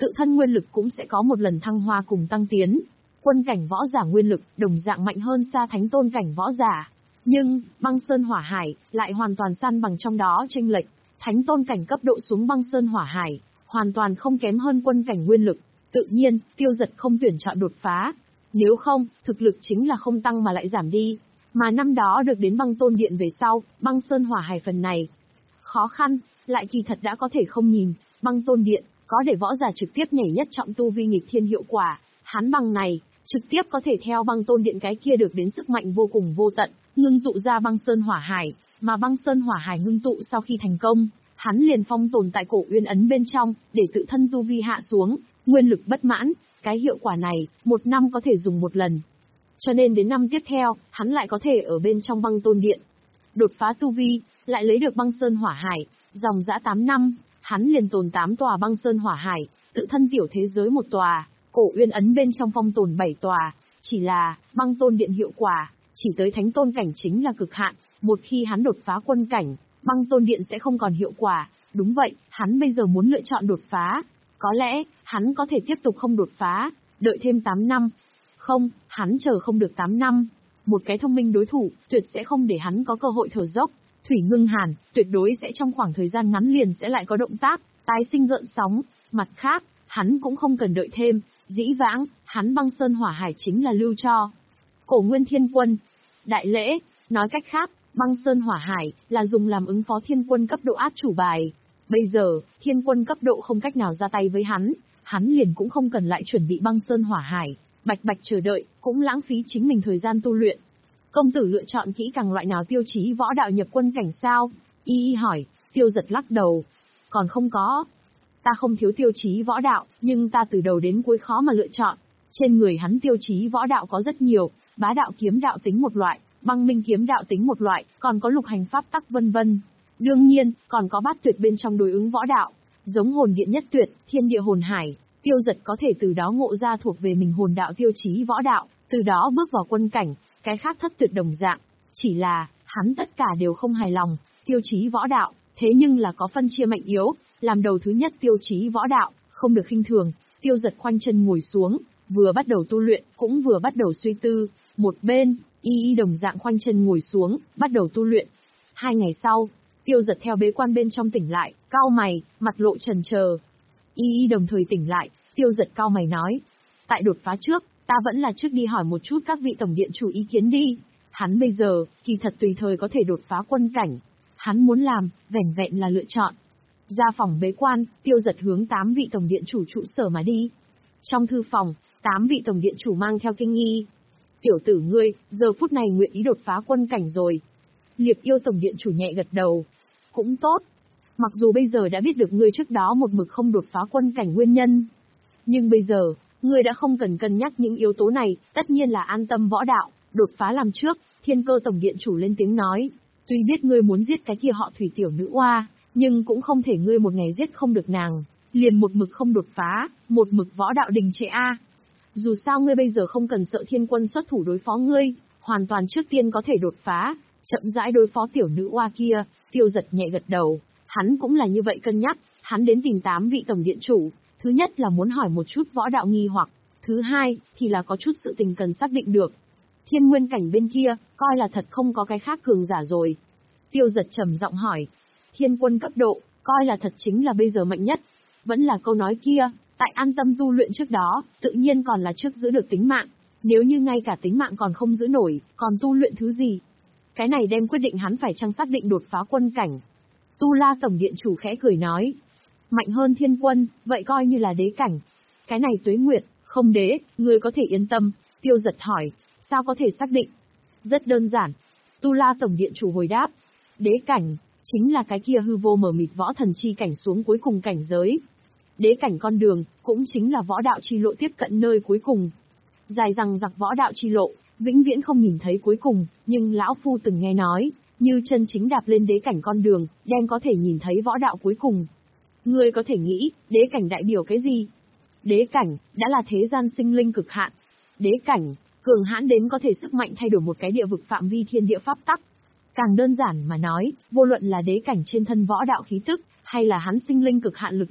tự thân nguyên lực cũng sẽ có một lần thăng hoa cùng tăng tiến. Quân cảnh võ giả nguyên lực đồng dạng mạnh hơn xa thánh tôn cảnh võ giả. Nhưng, băng sơn hỏa hải lại hoàn toàn san bằng trong đó chênh lệch. Thánh tôn cảnh cấp độ xuống băng sơn hỏa hải, hoàn toàn không kém hơn quân cảnh nguyên lực. Tự nhiên, Tiêu Dật không tuyển chọn đột phá. Nếu không, thực lực chính là không tăng mà lại giảm đi. Mà năm đó được đến băng tôn điện về sau, băng sơn hỏa hải phần này khó khăn, lại kỳ thật đã có thể không nhìn. Băng tôn điện, có để võ giả trực tiếp nhảy nhất trọng tu vi nghịch thiên hiệu quả. Hắn bằng này, trực tiếp có thể theo băng tôn điện cái kia được đến sức mạnh vô cùng vô tận, ngưng tụ ra băng sơn hỏa hải. Mà băng sơn hỏa hải ngưng tụ sau khi thành công, hắn liền phong tồn tại cổ uyên ấn bên trong, để tự thân tu vi hạ xuống, nguyên lực bất mãn. Cái hiệu quả này, một năm có thể dùng một lần. Cho nên đến năm tiếp theo, hắn lại có thể ở bên trong băng tôn điện đột phá tu vi, lại lấy được băng sơn hỏa hải. Dòng dã tám năm, hắn liền tồn tám tòa băng sơn hỏa hải, tự thân tiểu thế giới một tòa, cổ uyên ấn bên trong phong tồn bảy tòa. Chỉ là, băng tôn điện hiệu quả, chỉ tới thánh tôn cảnh chính là cực hạn. Một khi hắn đột phá quân cảnh, băng tôn điện sẽ không còn hiệu quả. Đúng vậy, hắn bây giờ muốn lựa chọn đột phá. Có lẽ, hắn có thể tiếp tục không đột phá, đợi thêm tám năm. Không, hắn chờ không được tám năm. Một cái thông minh đối thủ, tuyệt sẽ không để hắn có cơ hội thở dốc. Thủy Ngưng Hàn, tuyệt đối sẽ trong khoảng thời gian ngắn liền sẽ lại có động tác, tái sinh gợn sóng. Mặt khác, hắn cũng không cần đợi thêm, dĩ vãng, hắn băng sơn hỏa hải chính là lưu cho Cổ Nguyên Thiên Quân. Đại lễ, nói cách khác, băng sơn hỏa hải là dùng làm ứng phó thiên quân cấp độ át chủ bài. Bây giờ, thiên quân cấp độ không cách nào ra tay với hắn, hắn liền cũng không cần lại chuẩn bị băng sơn hỏa hải, bạch bạch chờ đợi, cũng lãng phí chính mình thời gian tu luyện. Công tử lựa chọn kỹ càng loại nào tiêu chí võ đạo nhập quân cảnh sao? Y y hỏi. Tiêu Dật lắc đầu. Còn không có. Ta không thiếu tiêu chí võ đạo, nhưng ta từ đầu đến cuối khó mà lựa chọn. Trên người hắn tiêu chí võ đạo có rất nhiều, bá đạo kiếm đạo tính một loại, băng minh kiếm đạo tính một loại, còn có lục hành pháp tắc vân vân. Đương nhiên, còn có bát tuyệt bên trong đối ứng võ đạo, giống hồn điện nhất tuyệt, thiên địa hồn hải. Tiêu Dật có thể từ đó ngộ ra thuộc về mình hồn đạo tiêu chí võ đạo, từ đó bước vào quân cảnh. Cái khác thất tuyệt đồng dạng, chỉ là, hắn tất cả đều không hài lòng, tiêu chí võ đạo, thế nhưng là có phân chia mạnh yếu, làm đầu thứ nhất tiêu chí võ đạo, không được khinh thường. Tiêu Dật khoanh chân ngồi xuống, vừa bắt đầu tu luyện, cũng vừa bắt đầu suy tư. Một bên, Y Y đồng dạng khoanh chân ngồi xuống, bắt đầu tu luyện. Hai ngày sau, Tiêu Dật theo bế quan bên trong tỉnh lại, cau mày, mặt lộ chần chờ. Y Y đồng thời tỉnh lại, Tiêu Dật cau mày nói, tại đột phá trước, ta vẫn là trước đi hỏi một chút các vị tổng điện chủ ý kiến đi. Hắn bây giờ, kỳ thật tùy thời có thể đột phá quân cảnh. Hắn muốn làm, vẻn vẹn là lựa chọn. Ra phòng bế quan, Tiêu Dật hướng tám vị tổng điện chủ trụ sở mà đi. Trong thư phòng, tám vị tổng điện chủ mang theo kinh nghi. Tiểu tử ngươi, giờ phút này nguyện ý đột phá quân cảnh rồi. Liệp Yêu tổng điện chủ nhẹ gật đầu. Cũng tốt. Mặc dù bây giờ đã biết được ngươi trước đó một mực không đột phá quân cảnh nguyên nhân. Nhưng bây giờ, ngươi đã không cần cân nhắc những yếu tố này, tất nhiên là an tâm võ đạo, đột phá làm trước. Thiên Cơ tổng điện chủ lên tiếng nói. Tuy biết ngươi muốn giết cái kia họ Thủy tiểu nữ oa, nhưng cũng không thể ngươi một ngày giết không được nàng, liền một mực không đột phá, một mực võ đạo đình trệ a. Dù sao ngươi bây giờ không cần sợ thiên quân xuất thủ đối phó ngươi, hoàn toàn trước tiên có thể đột phá, chậm rãi đối phó tiểu nữ oa kia. Tiêu Dật nhẹ gật đầu, hắn cũng là như vậy cân nhắc, hắn đến tìm tám vị tổng điện chủ, thứ nhất là muốn hỏi một chút võ đạo nghi hoặc, thứ hai thì là có chút sự tình cần xác định được. Thiên nguyên cảnh bên kia, coi là thật không có cái khác cường giả rồi. Tiêu Dật trầm giọng hỏi, thiên quân cấp độ, coi là thật chính là bây giờ mạnh nhất. Vẫn là câu nói kia, tại an tâm tu luyện trước đó, tự nhiên còn là trước giữ được tính mạng. Nếu như ngay cả tính mạng còn không giữ nổi, còn tu luyện thứ gì? Cái này đem quyết định hắn phải chăng xác định đột phá quân cảnh. Tu La tổng điện chủ khẽ cười nói, mạnh hơn thiên quân, vậy coi như là đế cảnh. Cái này Tuế Nguyệt, không đế, ngươi có thể yên tâm. Tiêu Dật hỏi, sao có thể xác định? Rất đơn giản. Tu La tổng điện chủ hồi đáp, đế cảnh, chính là cái kia hư vô mờ mịt võ thần chi cảnh xuống cuối cùng cảnh giới. Đế cảnh con đường, cũng chính là võ đạo chi lộ tiếp cận nơi cuối cùng. Dài rằng giặc võ đạo chi lộ, vĩnh viễn không nhìn thấy cuối cùng, nhưng lão phu từng nghe nói, như chân chính đạp lên đế cảnh con đường, đem có thể nhìn thấy võ đạo cuối cùng. Ngươi có thể nghĩ, đế cảnh đại biểu cái gì? Đế cảnh, đã là thế gian sinh linh cực hạn. Đế cảnh, cường hãn đến có thể sức mạnh thay đổi một cái địa vực phạm vi thiên địa pháp tắc. Càng đơn giản mà nói, vô luận là đế cảnh trên thân võ đạo khí tức, hay là hắn sinh linh cực hạn lực lượng,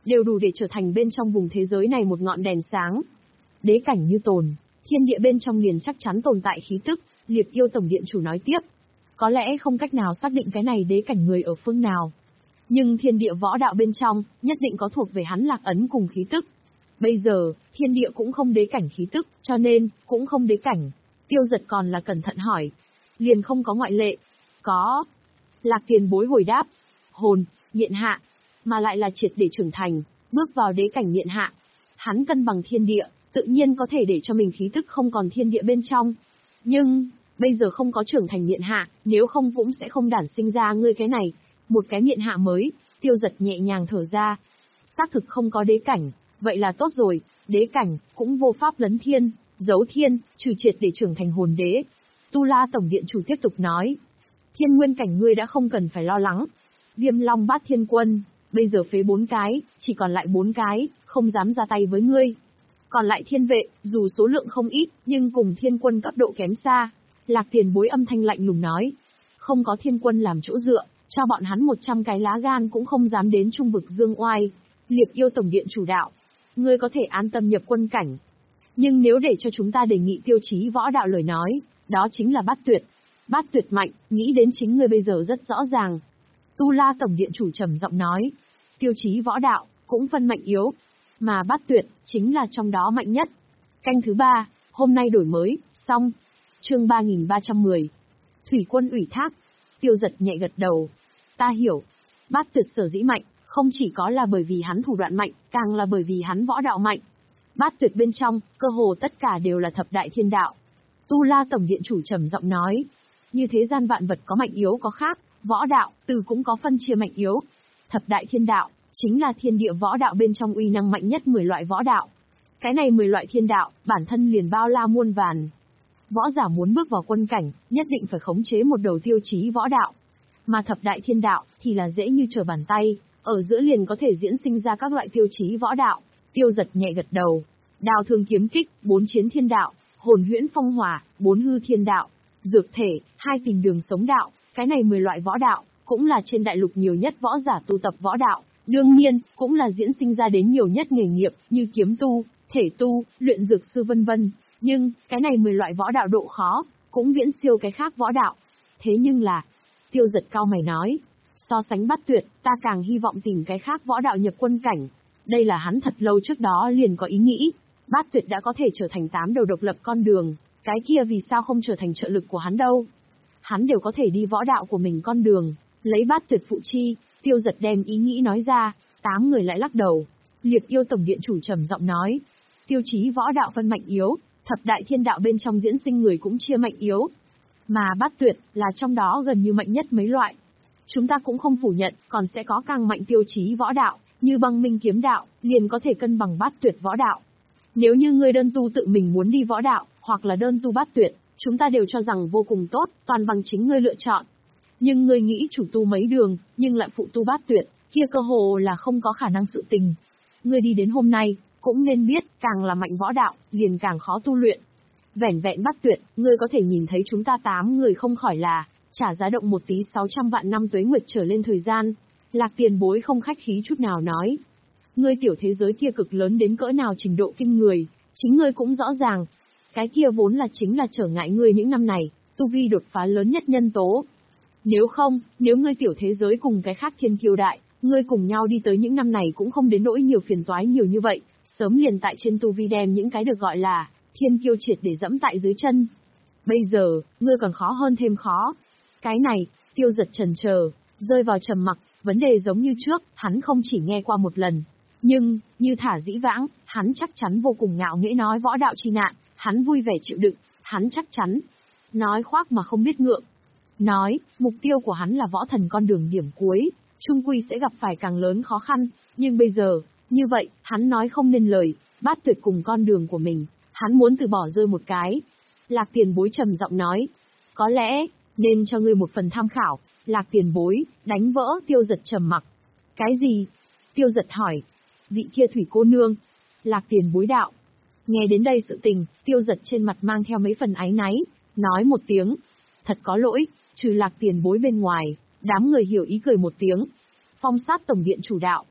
đều đủ để trở thành bên trong vùng thế giới này một ngọn đèn sáng. Đế cảnh như tồn, thiên địa bên trong liền chắc chắn tồn tại khí tức, Liệt Yêu Tổng Điện Chủ nói tiếp. Có lẽ không cách nào xác định cái này đế cảnh người ở phương nào. Nhưng thiên địa võ đạo bên trong, nhất định có thuộc về hắn lạc ấn cùng khí tức. Bây giờ, thiên địa cũng không đế cảnh khí tức, cho nên, cũng không đế cảnh. Tiêu Giật còn là cẩn thận hỏi. Liền không có ngoại lệ. Có. Lạc Tiền Bối hồi đáp. Hồn, miện hạ. Mà lại là triệt để trưởng thành, bước vào đế cảnh miện hạ. Hắn cân bằng thiên địa, tự nhiên có thể để cho mình khí tức không còn thiên địa bên trong. Nhưng, bây giờ không có trưởng thành miện hạ, nếu không cũng sẽ không đản sinh ra ngươi cái này. Một cái miện hạ mới, Tiêu Giật nhẹ nhàng thở ra. Xác thực không có đế cảnh, vậy là tốt rồi, đế cảnh, cũng vô pháp lấn thiên, giấu thiên, trừ triệt để trưởng thành hồn đế. Tu La Tổng Điện Chủ tiếp tục nói. Thiên nguyên cảnh ngươi đã không cần phải lo lắng. Viêm Long Bát Thiên Quân, bây giờ phế bốn cái, chỉ còn lại bốn cái, không dám ra tay với ngươi. Còn lại thiên vệ, dù số lượng không ít, nhưng cùng thiên quân cấp độ kém xa. Lạc Tiền Bối âm thanh lạnh lùng nói. Không có thiên quân làm chỗ dựa, cho bọn hắn một trăm cái lá gan cũng không dám đến trung vực dương oai. Liệt Yêu Tổng Điện Chủ đạo. Ngươi có thể an tâm nhập quân cảnh. Nhưng nếu để cho chúng ta đề nghị tiêu chí võ đạo lời nói, đó chính là bát tuyệt. Bát tuyệt mạnh, nghĩ đến chính ngươi bây giờ rất rõ ràng. Tu La Tổng Điện Chủ trầm giọng nói. Tiêu chí võ đạo, cũng phân mạnh yếu. Mà bát tuyệt, chính là trong đó mạnh nhất. Canh thứ ba, hôm nay đổi mới, xong. Chương ba nghìn ba trăm mười. Thủy quân ủy thác. Tiêu Giật nhẹ gật đầu. Ta hiểu. Bát tuyệt sở dĩ mạnh, không chỉ có là bởi vì hắn thủ đoạn mạnh, càng là bởi vì hắn võ đạo mạnh. Bát tuyệt bên trong, cơ hồ tất cả đều là thập đại thiên đạo. Tu La Tổng Điện Chủ trầm giọng nói. Như thế gian vạn vật có mạnh yếu có khác, võ đạo, từ cũng có phân chia mạnh yếu. Thập đại thiên đạo, chính là thiên địa võ đạo bên trong uy năng mạnh nhất mười loại võ đạo. Cái này mười loại thiên đạo, bản thân liền bao la muôn vàn. Võ giả muốn bước vào quân cảnh, nhất định phải khống chế một đầu tiêu chí võ đạo. Mà thập đại thiên đạo, thì là dễ như trở bàn tay, ở giữa liền có thể diễn sinh ra các loại tiêu chí võ đạo. Tiêu Giật nhẹ gật đầu. Đao thương kiếm kích, bốn chiến thiên đạo, hồn huyễn phong hỏa, bốn hư thiên đạo, dược thể, hai tìm đường sống đạo, cái này mười loại võ đạo, cũng là trên đại lục nhiều nhất võ giả tu tập võ đạo. Đương nhiên, cũng là diễn sinh ra đến nhiều nhất nghề nghiệp, như kiếm tu, thể tu, luyện dược sư vân vân. Nhưng, cái này mười loại võ đạo độ khó, cũng viễn siêu cái khác võ đạo. Thế nhưng là, Tiêu Giật cao mày nói, so sánh bát tuyệt, ta càng hy vọng tìm cái khác võ đạo nhập quân cảnh. Đây là hắn thật lâu trước đó liền có ý nghĩ. Bát tuyệt đã có thể trở thành tám đầu độc lập con đường, cái kia vì sao không trở thành trợ lực của hắn đâu. Hắn đều có thể đi võ đạo của mình con đường, lấy bát tuyệt phụ chi. Tiêu Giật đem ý nghĩ nói ra, tám người lại lắc đầu. Liệt Yêu Tổng Điện Chủ trầm giọng nói, tiêu chí võ đạo phân mạnh yếu, thập đại thiên đạo bên trong diễn sinh người cũng chia mạnh yếu. Mà bát tuyệt, là trong đó gần như mạnh nhất mấy loại. Chúng ta cũng không phủ nhận, còn sẽ có càng mạnh tiêu chí võ đạo, như băng minh kiếm đạo, liền có thể cân bằng bát tuyệt võ đạo. Nếu như ngươi đơn tu tự mình muốn đi võ đạo, hoặc là đơn tu bát tuyệt, chúng ta đều cho rằng vô cùng tốt, toàn bằng chính ngươi lựa chọn. Nhưng ngươi nghĩ chủ tu mấy đường, nhưng lại phụ tu bát tuyệt, kia cơ hồ là không có khả năng sự tình. Ngươi đi đến hôm nay, cũng nên biết, càng là mạnh võ đạo, liền càng khó tu luyện. Vẻn vẹn bát tuyệt, ngươi có thể nhìn thấy chúng ta tám người không khỏi là, trả giá động một tí sáu trăm vạn năm tuế nguyệt trở lên thời gian. Lạc Tiền Bối không khách khí chút nào nói. Ngươi tiểu thế giới kia cực lớn đến cỡ nào trình độ kinh người, chính ngươi cũng rõ ràng. Cái kia vốn là chính là trở ngại ngươi những năm này, tu vi đột phá lớn nhất nhân tố. Nếu không, nếu ngươi tiểu thế giới cùng cái khác thiên kiêu đại, ngươi cùng nhau đi tới những năm này cũng không đến nỗi nhiều phiền toái nhiều như vậy, sớm liền tại trên tu vi đem những cái được gọi là thiên kiêu triệt để dẫm tại dưới chân. Bây giờ, ngươi còn khó hơn thêm khó. Cái này, Tiêu Giật chần chờ, rơi vào trầm mặc, vấn đề giống như trước, hắn không chỉ nghe qua một lần. Nhưng, như thả dĩ vãng, hắn chắc chắn vô cùng ngạo nghễ nói võ đạo chi nạn, hắn vui vẻ chịu đựng, hắn chắc chắn. Nói khoác mà không biết ngượng. Nói, mục tiêu của hắn là võ thần con đường điểm cuối, chung quy sẽ gặp phải càng lớn khó khăn, nhưng bây giờ, như vậy, hắn nói không nên lời, bát tuyệt cùng con đường của mình, hắn muốn từ bỏ rơi một cái. Lạc Tiền Bối trầm giọng nói, có lẽ, nên cho ngươi một phần tham khảo. Lạc Tiền Bối, đánh vỡ Tiêu Giật trầm mặc. Cái gì? Tiêu Giật hỏi. Vị kia thủy cô nương. Lạc Tiền Bối đạo. Nghe đến đây sự tình, Tiêu Giật trên mặt mang theo mấy phần áy náy, nói một tiếng. Thật có lỗi, trừ Lạc Tiền Bối bên ngoài, đám người hiểu ý cười một tiếng. Phong Sát Tổng Điện Chủ đạo.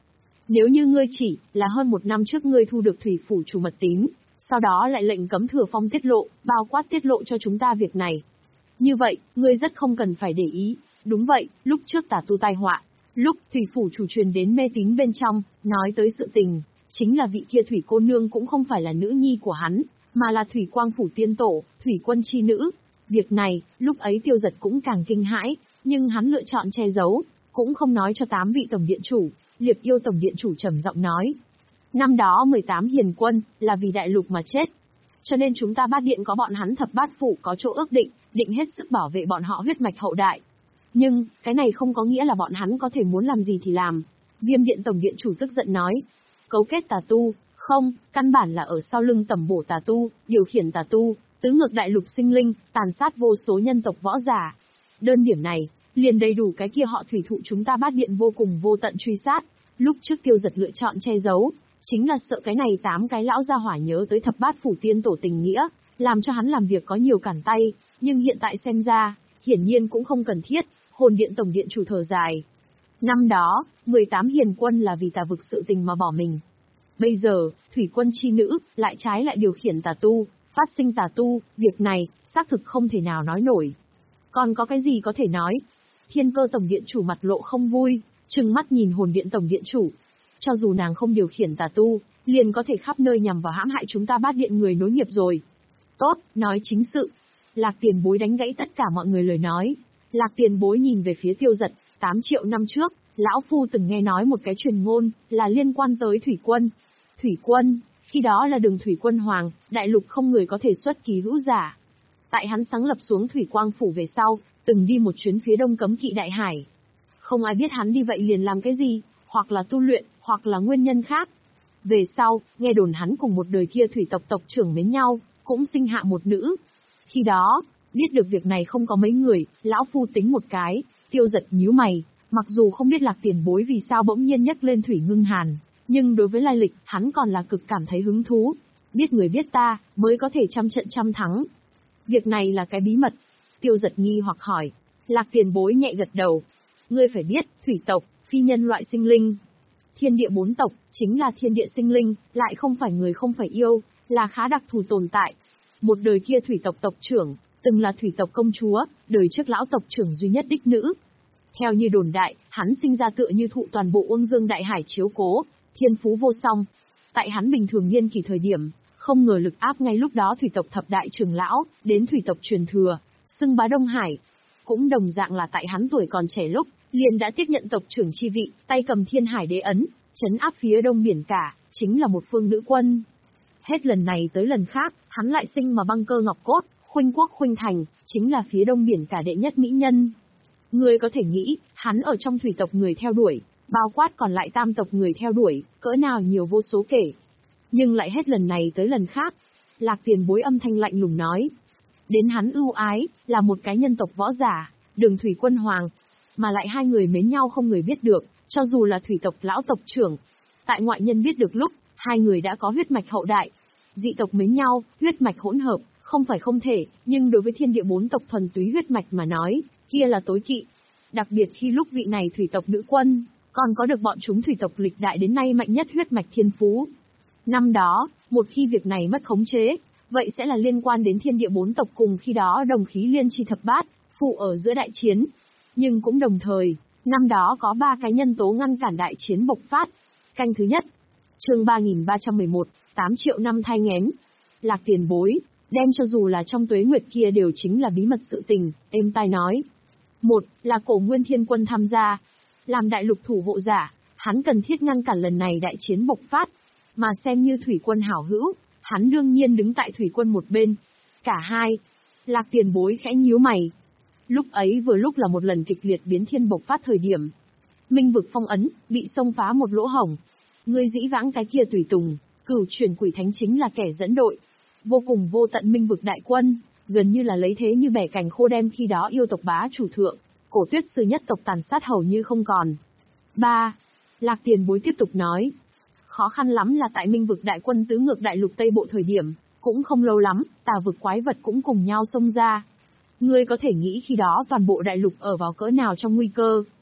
Nếu như ngươi chỉ là hơn một năm trước ngươi thu được thủy phủ chủ mật tín, sau đó lại lệnh cấm Thừa Phong tiết lộ, bao quát tiết lộ cho chúng ta việc này. Như vậy, ngươi rất không cần phải để ý. Đúng vậy, lúc trước tà tu tai họa, lúc thủy phủ chủ truyền đến mê tín bên trong, nói tới sự tình, chính là vị kia thủy cô nương cũng không phải là nữ nhi của hắn, mà là thủy quang phủ tiên tổ, thủy quân chi nữ. Việc này, lúc ấy Tiêu Giật cũng càng kinh hãi, nhưng hắn lựa chọn che giấu, cũng không nói cho tám vị tổng điện chủ. Liệp Yêu tổng điện chủ trầm giọng nói, năm đó mười tám hiền quân là vì đại lục mà chết, cho nên chúng ta Bát Điện có bọn hắn thập bát phủ có chỗ ước định, định hết sức bảo vệ bọn họ huyết mạch hậu đại. Nhưng, cái này không có nghĩa là bọn hắn có thể muốn làm gì thì làm. Viêm Điện tổng điện chủ tức giận nói, cấu kết tà tu, không, căn bản là ở sau lưng tầm bổ tà tu, điều khiển tà tu, tứ ngược đại lục sinh linh, tàn sát vô số nhân tộc võ giả. Đơn điểm này, liền đầy đủ cái kia họ thủy thụ chúng ta Bát Điện vô cùng vô tận truy sát. Lúc trước Tiêu Giật lựa chọn che giấu, chính là sợ cái này tám cái lão gia hỏa nhớ tới thập bát phủ tiên tổ tình nghĩa, làm cho hắn làm việc có nhiều cản tay, nhưng hiện tại xem ra, hiển nhiên cũng không cần thiết. Hồn Điện tổng điện chủ thở dài. Năm đó, mười tám hiền quân là vì tà vực sự tình mà bỏ mình. Bây giờ, thủy quân chi nữ, lại trái lại điều khiển tà tu, phát sinh tà tu, việc này, xác thực không thể nào nói nổi. Còn có cái gì có thể nói? Thiên Cơ tổng điện chủ mặt lộ không vui, trừng mắt nhìn Hồn Điện tổng điện chủ. Cho dù nàng không điều khiển tà tu, liền có thể khắp nơi nhằm vào hãm hại chúng ta Bát Điện người nối nghiệp rồi. Tốt, nói chính sự. Lạc Tiền Bối đánh gãy tất cả mọi người lời nói. Lạc Tiền Bối nhìn về phía Tiêu Giật, tám triệu năm trước, lão phu từng nghe nói một cái truyền ngôn, là liên quan tới Thủy Quân. Thủy Quân, khi đó là Đường Thủy Quân Hoàng, đại lục không người có thể xuất kỳ hữu giả. Tại hắn sáng lập xuống Thủy Quang Phủ về sau, từng đi một chuyến phía đông cấm kỵ đại hải. Không ai biết hắn đi vậy liền làm cái gì, hoặc là tu luyện, hoặc là nguyên nhân khác. Về sau, nghe đồn hắn cùng một đời kia thủy tộc tộc trưởng mến nhau, cũng sinh hạ một nữ. Khi đó, biết được việc này không có mấy người, lão phu tính một cái, Tiêu Giật nhíu mày, mặc dù không biết Lạc Tiền Bối vì sao bỗng nhiên nhắc lên Thủy Ngưng Hàn, nhưng đối với lai lịch, hắn còn là cực cảm thấy hứng thú. Biết người biết ta, mới có thể trăm trận trăm thắng. Việc này là cái bí mật. Tiêu Giật nghi hoặc hỏi. Lạc Tiền Bối nhẹ gật đầu. Ngươi phải biết, thủy tộc, phi nhân loại sinh linh. Thiên địa bốn tộc, chính là thiên địa sinh linh, lại không phải người không phải yêu, là khá đặc thù tồn tại. Một đời kia thủy tộc tộc trưởng, từng là thủy tộc công chúa, đời trước lão tộc trưởng duy nhất đích nữ. Theo như đồn đại, hắn sinh ra tựa như thụ toàn bộ Uông Dương Đại Hải chiếu cố, thiên phú vô song. Tại hắn bình thường niên kỳ thời điểm, không ngờ lực áp ngay lúc đó thủy tộc thập đại trưởng lão, đến thủy tộc truyền thừa, xưng bá Đông Hải. Cũng đồng dạng là tại hắn tuổi còn trẻ lúc, liền đã tiếp nhận tộc trưởng chi vị, tay cầm Thiên Hải Đế ấn, trấn áp phía đông biển cả, chính là một phương nữ quân. Hết lần này tới lần khác, hắn lại sinh mà băng cơ ngọc cốt, khuynh quốc khuynh thành, chính là phía đông biển cả đệ nhất mỹ nhân. Người có thể nghĩ, hắn ở trong thủy tộc người theo đuổi, bao quát còn lại tam tộc người theo đuổi, cỡ nào nhiều vô số kể. Nhưng lại hết lần này tới lần khác. Lạc Tiền Bối âm thanh lạnh lùng nói. Đến hắn ưu ái, là một cái nhân tộc võ giả, Đường Thủy Quân Hoàng. Mà lại hai người mến nhau không người biết được, cho dù là thủy tộc lão tộc trưởng. Tại ngoại nhân biết được lúc, hai người đã có huyết mạch hậu đại. Dị tộc mến nhau, huyết mạch hỗn hợp, không phải không thể, nhưng đối với thiên địa bốn tộc thuần túy huyết mạch mà nói, kia là tối kỵ. Đặc biệt khi lúc vị này thủy tộc nữ quân, còn có được bọn chúng thủy tộc lịch đại đến nay mạnh nhất huyết mạch thiên phú. Năm đó, một khi việc này mất khống chế, vậy sẽ là liên quan đến thiên địa bốn tộc cùng khi đó đồng khí liên chi thập bát, phụ ở giữa đại chiến. Nhưng cũng đồng thời, năm đó có ba cái nhân tố ngăn cản đại chiến bộc phát. Canh thứ nhất, chương ba nghìn ba trăm mười một, tám triệu năm thai nghén. Lạc Tiền Bối, đem cho dù là trong tuế nguyệt kia đều chính là bí mật sự tình, êm tai nói. Một, là cổ Nguyên Thiên Quân tham gia. Làm đại lục thủ hộ giả, hắn cần thiết ngăn cản lần này đại chiến bộc phát. Mà xem như thủy quân hảo hữu, hắn đương nhiên đứng tại thủy quân một bên. Cả hai, Lạc Tiền Bối khẽ nhíu mày. Lúc ấy vừa lúc là một lần kịch liệt biến thiên bộc phát thời điểm. Minh vực phong ấn, bị xông phá một lỗ hổng. Ngươi dĩ vãng cái kia tùy tùng, cửu chuyển quỷ thánh chính là kẻ dẫn đội. Vô cùng vô tận minh vực đại quân, gần như là lấy thế như bẻ cành khô đem khi đó yêu tộc bá chủ thượng, cổ tuyết sư nhất tộc tàn sát hầu như không còn. Ba, Lạc Tiền Bối tiếp tục nói. Khó khăn lắm là tại minh vực đại quân tứ ngược đại lục Tây Bộ thời điểm, cũng không lâu lắm, tà vực quái vật cũng cùng nhau xông ra. Ngươi có thể nghĩ khi đó toàn bộ đại lục ở vào cỡ nào trong nguy cơ.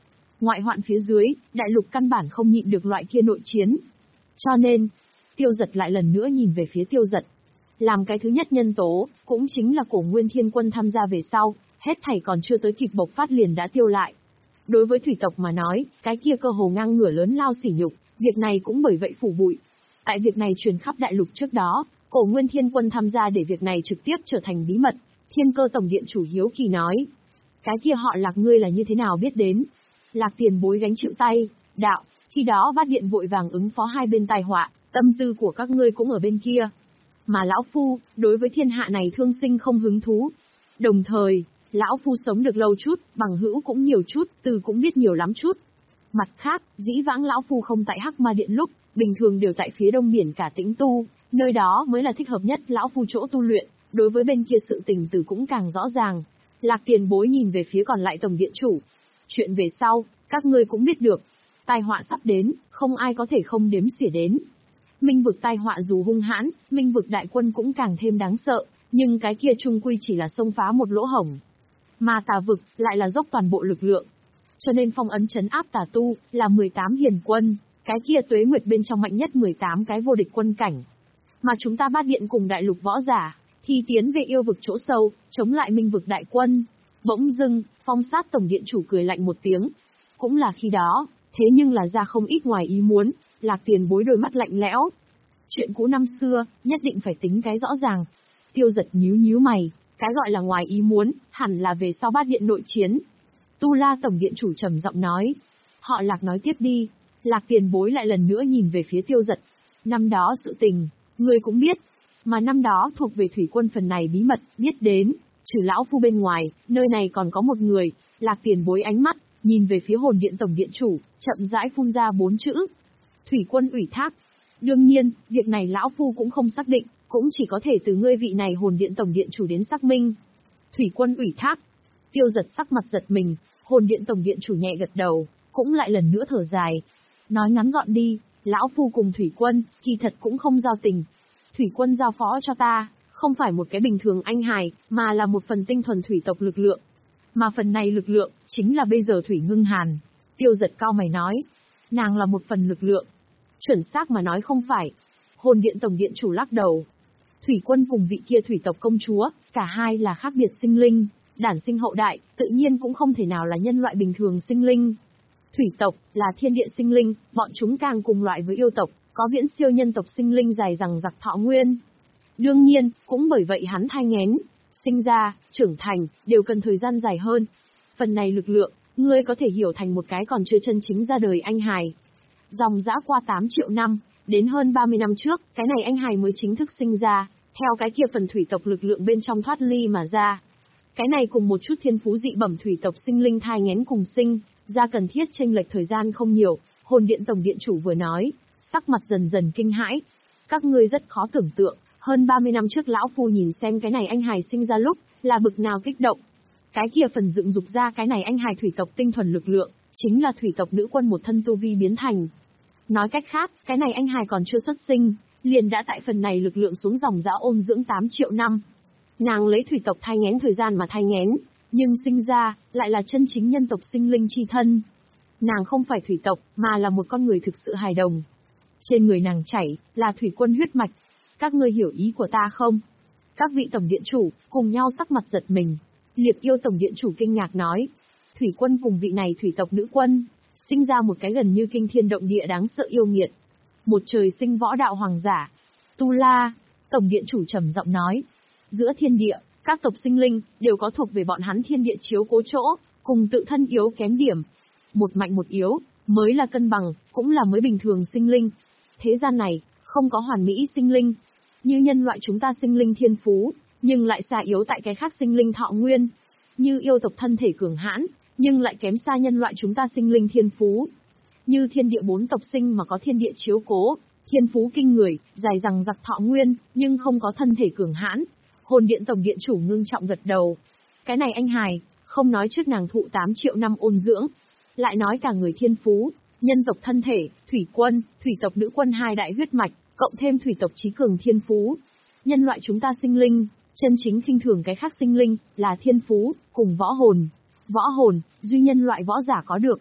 Ngoại hoạn phía dưới, đại lục căn bản không nhịn được loại kia nội chiến. Cho nên, Tiêu Giật lại lần nữa nhìn về phía Tiêu Giật. Làm cái thứ nhất nhân tố, cũng chính là Cổ Nguyên Thiên Quân tham gia về sau, hết thảy còn chưa tới kịp bộc phát liền đã tiêu lại. Đối với thủy tộc mà nói, cái kia cơ hồ ngang ngửa lớn lao sỉ nhục, việc này cũng bởi vậy phủ bụi. Tại việc này truyền khắp đại lục trước đó, Cổ Nguyên Thiên Quân tham gia để việc này trực tiếp trở thành bí mật. Thiên Cơ Tổng Điện chủ hiếu kỳ nói. Cái kia họ Lạc ngươi là như thế nào biết đến? Lạc Tiền Bối gánh chịu tay, đạo, khi đó Bát Điện vội vàng ứng phó hai bên tai họa, tâm tư của các ngươi cũng ở bên kia. Mà lão phu, đối với thiên hạ này thương sinh không hứng thú. Đồng thời, lão phu sống được lâu chút, bằng hữu cũng nhiều chút, từ cũng biết nhiều lắm chút. Mặt khác, dĩ vãng lão phu không tại Hắc Ma Điện lúc, bình thường đều tại phía đông biển cả Tĩnh Tu, nơi đó mới là thích hợp nhất lão phu chỗ tu luyện, đối với bên kia sự tình từ cũng càng rõ ràng. Lạc Tiền Bối nhìn về phía còn lại Tổng Điện chủ. Chuyện về sau, các ngươi cũng biết được. Tai họa sắp đến, không ai có thể không đếm xỉa đến. Minh vực tai họa dù hung hãn, Minh vực đại quân cũng càng thêm đáng sợ, nhưng cái kia chung quy chỉ là xông phá một lỗ hổng. Mà tà vực lại là dốc toàn bộ lực lượng. Cho nên phong ấn trấn áp tà tu là mười tám hiền quân, cái kia Tuế Nguyệt bên trong mạnh nhất mười tám cái vô địch quân cảnh. Mà chúng ta Bát Điện cùng đại lục võ giả thì tiến về yêu vực chỗ sâu, chống lại Minh vực đại quân. Bỗng dưng, Phong Sát Tổng Điện chủ cười lạnh một tiếng. Cũng là khi đó, thế nhưng là ra không ít ngoài ý muốn, Lạc Tiền Bối đôi mắt lạnh lẽo. Chuyện cũ năm xưa, nhất định phải tính cái rõ ràng. Tiêu Giật nhíu nhíu mày, cái gọi là ngoài ý muốn, hẳn là về sau Bát Điện nội chiến. Tu La Tổng Điện chủ trầm giọng nói. Họ Lạc nói tiếp đi. Lạc Tiền Bối lại lần nữa nhìn về phía Tiêu Giật. Năm đó sự tình, ngươi cũng biết. Mà năm đó thuộc về thủy quân phần này bí mật, biết đến. Trừ lão phu bên ngoài, nơi này còn có một người. Lạc Tiền Bối ánh mắt, nhìn về phía Hồn Điện Tổng Điện chủ, chậm rãi phun ra bốn chữ. Thủy quân ủy thác. Đương nhiên, việc này lão phu cũng không xác định, cũng chỉ có thể từ ngươi vị này Hồn Điện Tổng Điện chủ đến xác minh. Thủy quân ủy thác. Tiêu Giật sắc mặt giật mình, Hồn Điện Tổng Điện chủ nhẹ gật đầu, cũng lại lần nữa thở dài. Nói ngắn gọn đi, lão phu cùng thủy quân, kỳ thật cũng không giao tình. Thủy quân giao phó cho ta, không phải một cái bình thường anh hài, mà là một phần tinh thuần thủy tộc lực lượng. Mà phần này lực lượng, chính là bây giờ Thủy Ngưng Hàn. Tiêu Giật cao mày nói, nàng là một phần lực lượng. Chuẩn xác mà nói không phải. Hồn Điện Tổng Điện chủ lắc đầu. Thủy quân cùng vị kia thủy tộc công chúa, cả hai là khác biệt sinh linh, đản sinh hậu đại, tự nhiên cũng không thể nào là nhân loại bình thường sinh linh. Thủy tộc là thiên địa sinh linh, bọn chúng càng cùng loại với yêu tộc, có viễn siêu nhân tộc sinh linh dài dằng dặc thọ nguyên. Đương nhiên, cũng bởi vậy hắn thai nghén, sinh ra, trưởng thành, đều cần thời gian dài hơn. Phần này lực lượng, ngươi có thể hiểu thành một cái còn chưa chân chính ra đời anh hài. Dòng dã qua tám triệu năm, đến hơn ba mươi năm trước, cái này anh hài mới chính thức sinh ra, theo cái kia phần thủy tộc lực lượng bên trong thoát ly mà ra. Cái này cùng một chút thiên phú dị bẩm thủy tộc sinh linh thai nghén cùng sinh, ra cần thiết chênh lệch thời gian không nhiều. Hồn Điện Tổng Điện chủ vừa nói, sắc mặt dần dần kinh hãi. Các ngươi rất khó tưởng tượng, hơn ba mươi năm trước lão phu nhìn xem cái này anh hài sinh ra lúc, là bực nào kích động. Cái kia phần dựng dục ra cái này anh hài thủy tộc tinh thuần lực lượng, chính là thủy tộc nữ quân một thân tu vi biến thành. Nói cách khác, cái này anh hài còn chưa xuất sinh, liền đã tại phần này lực lượng xuống dòng dã ôn dưỡng tám triệu năm. Nàng lấy thủy tộc thai nghén thời gian mà thai nghén, nhưng sinh ra, lại là chân chính nhân tộc sinh linh chi thân. Nàng không phải thủy tộc, mà là một con người thực sự hài đồng. Trên người nàng chảy, là thủy quân huyết mạch. Các ngươi hiểu ý của ta không? Các vị tổng điện chủ, cùng nhau sắc mặt giật mình. Liệp Yêu Tổng Điện chủ kinh ngạc nói. Thủy quân cùng vị này thủy tộc nữ quân, sinh ra một cái gần như kinh thiên động địa đáng sợ yêu nghiệt. Một trời sinh võ đạo hoàng giả. Tu La, Tổng Điện chủ trầm giọng nói. Giữa thiên địa, các tộc sinh linh, đều có thuộc về bọn hắn thiên địa chiếu cố chỗ, cùng tự thân yếu kém điểm. Một mạnh một yếu, mới là cân bằng, cũng là mới bình thường sinh linh. Thế gian này, không có hoàn mỹ sinh linh. Như nhân loại chúng ta sinh linh thiên phú, nhưng lại xa yếu tại cái khác sinh linh thọ nguyên. Như yêu tộc thân thể cường hãn, nhưng lại kém xa nhân loại chúng ta sinh linh thiên phú. Như thiên địa bốn tộc sinh mà có thiên địa chiếu cố, thiên phú kinh người, dài dằng dặc thọ nguyên, nhưng không có thân thể cường hãn. Hồn Điện Tổng Điện chủ ngưng trọng gật đầu. Cái này anh hài, không nói trước nàng thụ tám triệu năm ôn dưỡng, lại nói cả người thiên phú, nhân tộc thân thể, thủy quân, thủy tộc nữ quân hai đại huyết mạch, cộng thêm thủy tộc trí cường thiên phú. Nhân loại chúng ta sinh linh, chân chính khinh thường cái khác sinh linh, là thiên phú, cùng võ hồn. Võ hồn, duy nhân loại võ giả có được.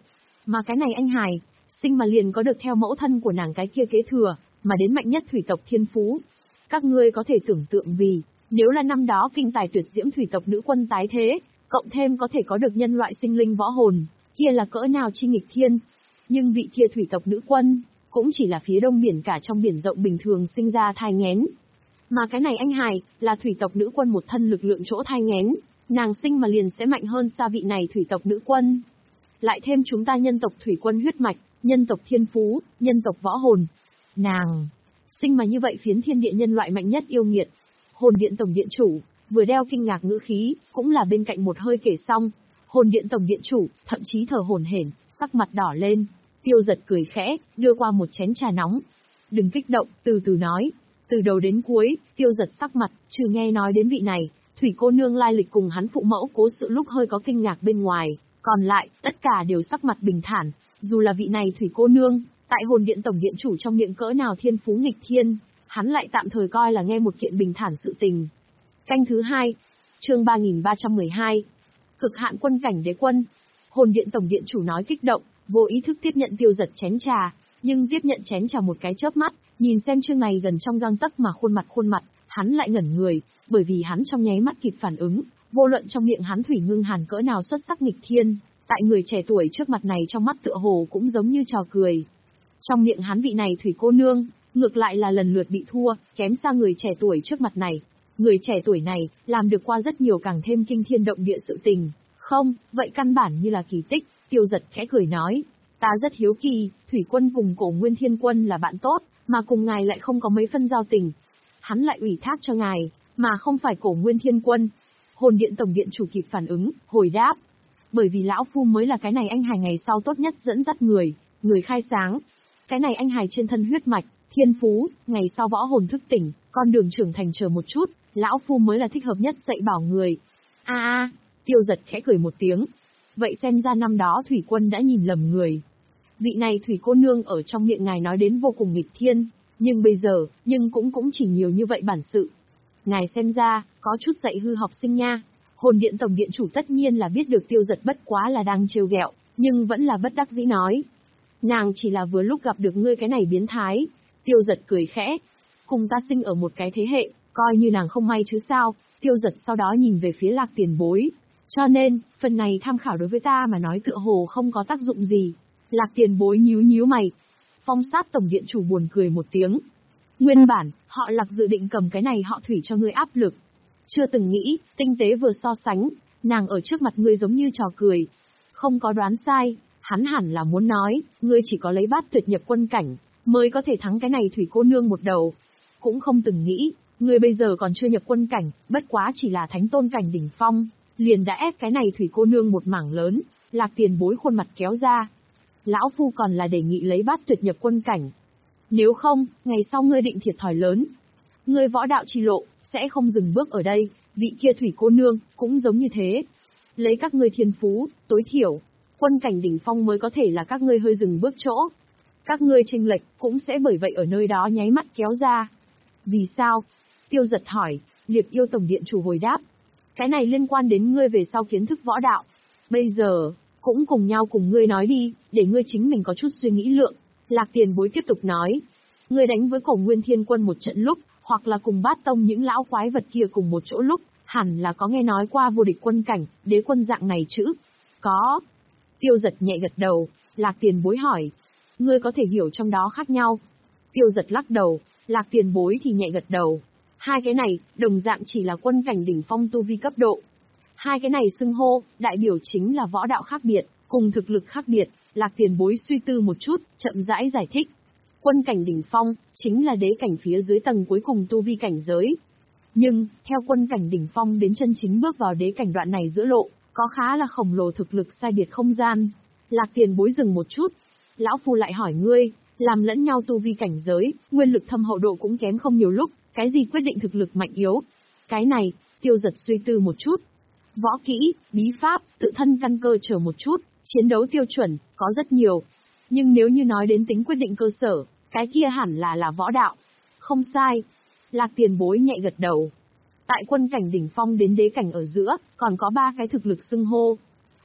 Mà cái này anh hài, sinh mà liền có được theo mẫu thân của nàng cái kia kế thừa, mà đến mạnh nhất thủy tộc thiên phú. Các ngươi có thể tưởng tượng vì, nếu là năm đó kinh tài tuyệt diễm thủy tộc nữ quân tái thế, cộng thêm có thể có được nhân loại sinh linh võ hồn, kia là cỡ nào chi nghịch thiên. Nhưng vị kia thủy tộc nữ quân, cũng chỉ là phía đông biển cả trong biển rộng bình thường sinh ra thai nghén. Mà cái này anh hài, là thủy tộc nữ quân một thân lực lượng chỗ thai nghén, nàng sinh mà liền sẽ mạnh hơn xa vị này thủy tộc nữ quân. Lại thêm chúng ta nhân tộc thủy quân huyết mạch, nhân tộc thiên phú, nhân tộc võ hồn. Nàng sinh mà như vậy phiến thiên địa nhân loại mạnh nhất yêu nghiệt. Hồn điện tổng điện chủ, vừa đeo kinh ngạc ngữ khí, cũng là bên cạnh một hơi kể xong. Hồn điện tổng điện chủ, thậm chí thở hổn hển, sắc mặt đỏ lên. Tiêu Giật cười khẽ, đưa qua một chén trà nóng. Đừng kích động, từ từ nói. Từ đầu đến cuối, Tiêu Giật sắc mặt, trừ nghe nói đến vị này, thủy cô nương lai lịch cùng hắn phụ mẫu cố sự lúc hơi có kinh ngạc bên ngoài, còn lại, tất cả đều sắc mặt bình thản. Dù là vị này thủy cô nương, tại hồn điện tổng điện chủ trong miệng cỡ nào thiên phú nghịch thiên, hắn lại tạm thời coi là nghe một kiện bình thản sự tình. Canh thứ hai, chương ba nghìn ba trăm mười hai, cực hạn quân cảnh đế quân. Hồn điện tổng điện chủ nói kích động, vô ý thức tiếp nhận Tiêu Giật chén trà, nhưng tiếp nhận chén trà một cái chớp mắt, nhìn xem chương này gần trong gang tấc mà khuôn mặt khuôn mặt, hắn lại ngẩn người, bởi vì hắn trong nháy mắt kịp phản ứng, vô luận trong miệng hắn thủy ngưng hàn cỡ nào xuất sắc nghịch thiên, tại người trẻ tuổi trước mặt này trong mắt tựa hồ cũng giống như trò cười. Trong miệng hắn vị này thủy cô nương, ngược lại là lần lượt bị thua, kém xa người trẻ tuổi trước mặt này. Người trẻ tuổi này, làm được qua rất nhiều càng thêm kinh thiên động địa sự tình. Không, vậy căn bản như là kỳ tích. Tiêu Giật khẽ cười nói, ta rất hiếu kỳ, thủy quân cùng cổ nguyên thiên quân là bạn tốt, mà cùng ngài lại không có mấy phân giao tình. Hắn lại ủy thác cho ngài, mà không phải cổ nguyên thiên quân. Hồn điện tổng điện chủ kịp phản ứng, hồi đáp. Bởi vì lão phu mới là cái này anh hài ngày sau tốt nhất dẫn dắt người, người khai sáng. Cái này anh hài trên thân huyết mạch, thiên phú, ngày sau võ hồn thức tỉnh, con đường trưởng thành chờ một chút, lão phu mới là thích hợp nhất dạy bảo người. A a, Tiêu Giật khẽ cười một tiếng. Vậy xem ra năm đó thủy quân đã nhìn lầm người. Vị này thủy cô nương ở trong miệng ngài nói đến vô cùng nghịch thiên, nhưng bây giờ, nhưng cũng cũng chỉ nhiều như vậy bản sự. Ngài xem ra, có chút dạy hư học sinh nha. Hồn điện tổng điện chủ tất nhiên là biết được Tiêu Giật bất quá là đang trêu ghẹo, nhưng vẫn là bất đắc dĩ nói. Nàng chỉ là vừa lúc gặp được ngươi cái này biến thái. Tiêu Giật cười khẽ. Cùng ta sinh ở một cái thế hệ, coi như nàng không may chứ sao. Tiêu Giật sau đó nhìn về phía Lạc Tiền Bối. Cho nên, phần này tham khảo đối với ta mà nói tựa hồ không có tác dụng gì. Lạc Tiền Bối nhíu nhíu mày. Phong Sát tổng điện chủ buồn cười một tiếng. Nguyên bản, họ Lạc dự định cầm cái này họ Thủy cho ngươi áp lực. Chưa từng nghĩ, tinh tế vừa so sánh, nàng ở trước mặt ngươi giống như trò cười. Không có đoán sai, hắn hẳn là muốn nói, ngươi chỉ có lấy bát tuyệt nhập quân cảnh, mới có thể thắng cái này thủy cô nương một đầu. Cũng không từng nghĩ, ngươi bây giờ còn chưa nhập quân cảnh, bất quá chỉ là thánh tôn cảnh đỉnh phong, liền đã ép cái này thủy cô nương một mảng lớn. Lạc Tiền Bối khuôn mặt kéo ra. Lão phu còn là đề nghị lấy bát tuyệt nhập quân cảnh. Nếu không, ngày sau ngươi định thiệt thòi lớn. Ngươi võ đạo chi lộ, sẽ không dừng bước ở đây, vị kia thủy cô nương, cũng giống như thế. Lấy các ngươi thiên phú, tối thiểu, quân cảnh đỉnh phong mới có thể là các ngươi hơi dừng bước chỗ. Các ngươi chênh lệch, cũng sẽ bởi vậy ở nơi đó nháy mắt kéo ra. Vì sao? Tiêu Giật hỏi, Liệp Yêu tổng điện chủ hồi đáp. Cái này liên quan đến ngươi về sau kiến thức võ đạo. Bây giờ, cũng cùng nhau cùng ngươi nói đi, để ngươi chính mình có chút suy nghĩ lượng. Lạc Tiền Bối tiếp tục nói. Ngươi đánh với cổ nguyên thiên quân một trận lúc, hoặc là cùng bát tông những lão quái vật kia cùng một chỗ lúc, hẳn là có nghe nói qua vô địch quân cảnh, đế quân dạng này chứ? Có. Tiêu Giật nhẹ gật đầu. Lạc Tiền Bối hỏi. Ngươi có thể hiểu trong đó khác nhau? Tiêu Giật lắc đầu. Lạc Tiền Bối thì nhẹ gật đầu. Hai cái này, đồng dạng chỉ là quân cảnh đỉnh phong tu vi cấp độ. Hai cái này xưng hô, đại biểu chính là võ đạo khác biệt, cùng thực lực khác biệt. Lạc Tiền Bối suy tư một chút, chậm rãi giải thích. Quân cảnh đỉnh phong, chính là đế cảnh phía dưới tầng cuối cùng tu vi cảnh giới. Nhưng, theo quân cảnh đỉnh phong đến chân chính bước vào đế cảnh đoạn này giữa lộ, có khá là khổng lồ thực lực sai biệt không gian. Lạc Tiền Bối dừng một chút. Lão Phu lại hỏi ngươi, làm lẫn nhau tu vi cảnh giới, nguyên lực thâm hậu độ cũng kém không nhiều lúc, cái gì quyết định thực lực mạnh yếu? Cái này, Tiêu Giật suy tư một chút. Võ kỹ, bí pháp, tự thân căn cơ chờ một chút, chiến đấu tiêu chuẩn, có rất nhiều. Nhưng nếu như nói đến tính quyết định cơ sở, cái kia hẳn là là võ đạo. Không sai. Lạc Tiền Bối nhẹ gật đầu. Tại quân cảnh đỉnh phong đến đế cảnh ở giữa, còn có ba cái thực lực xưng hô.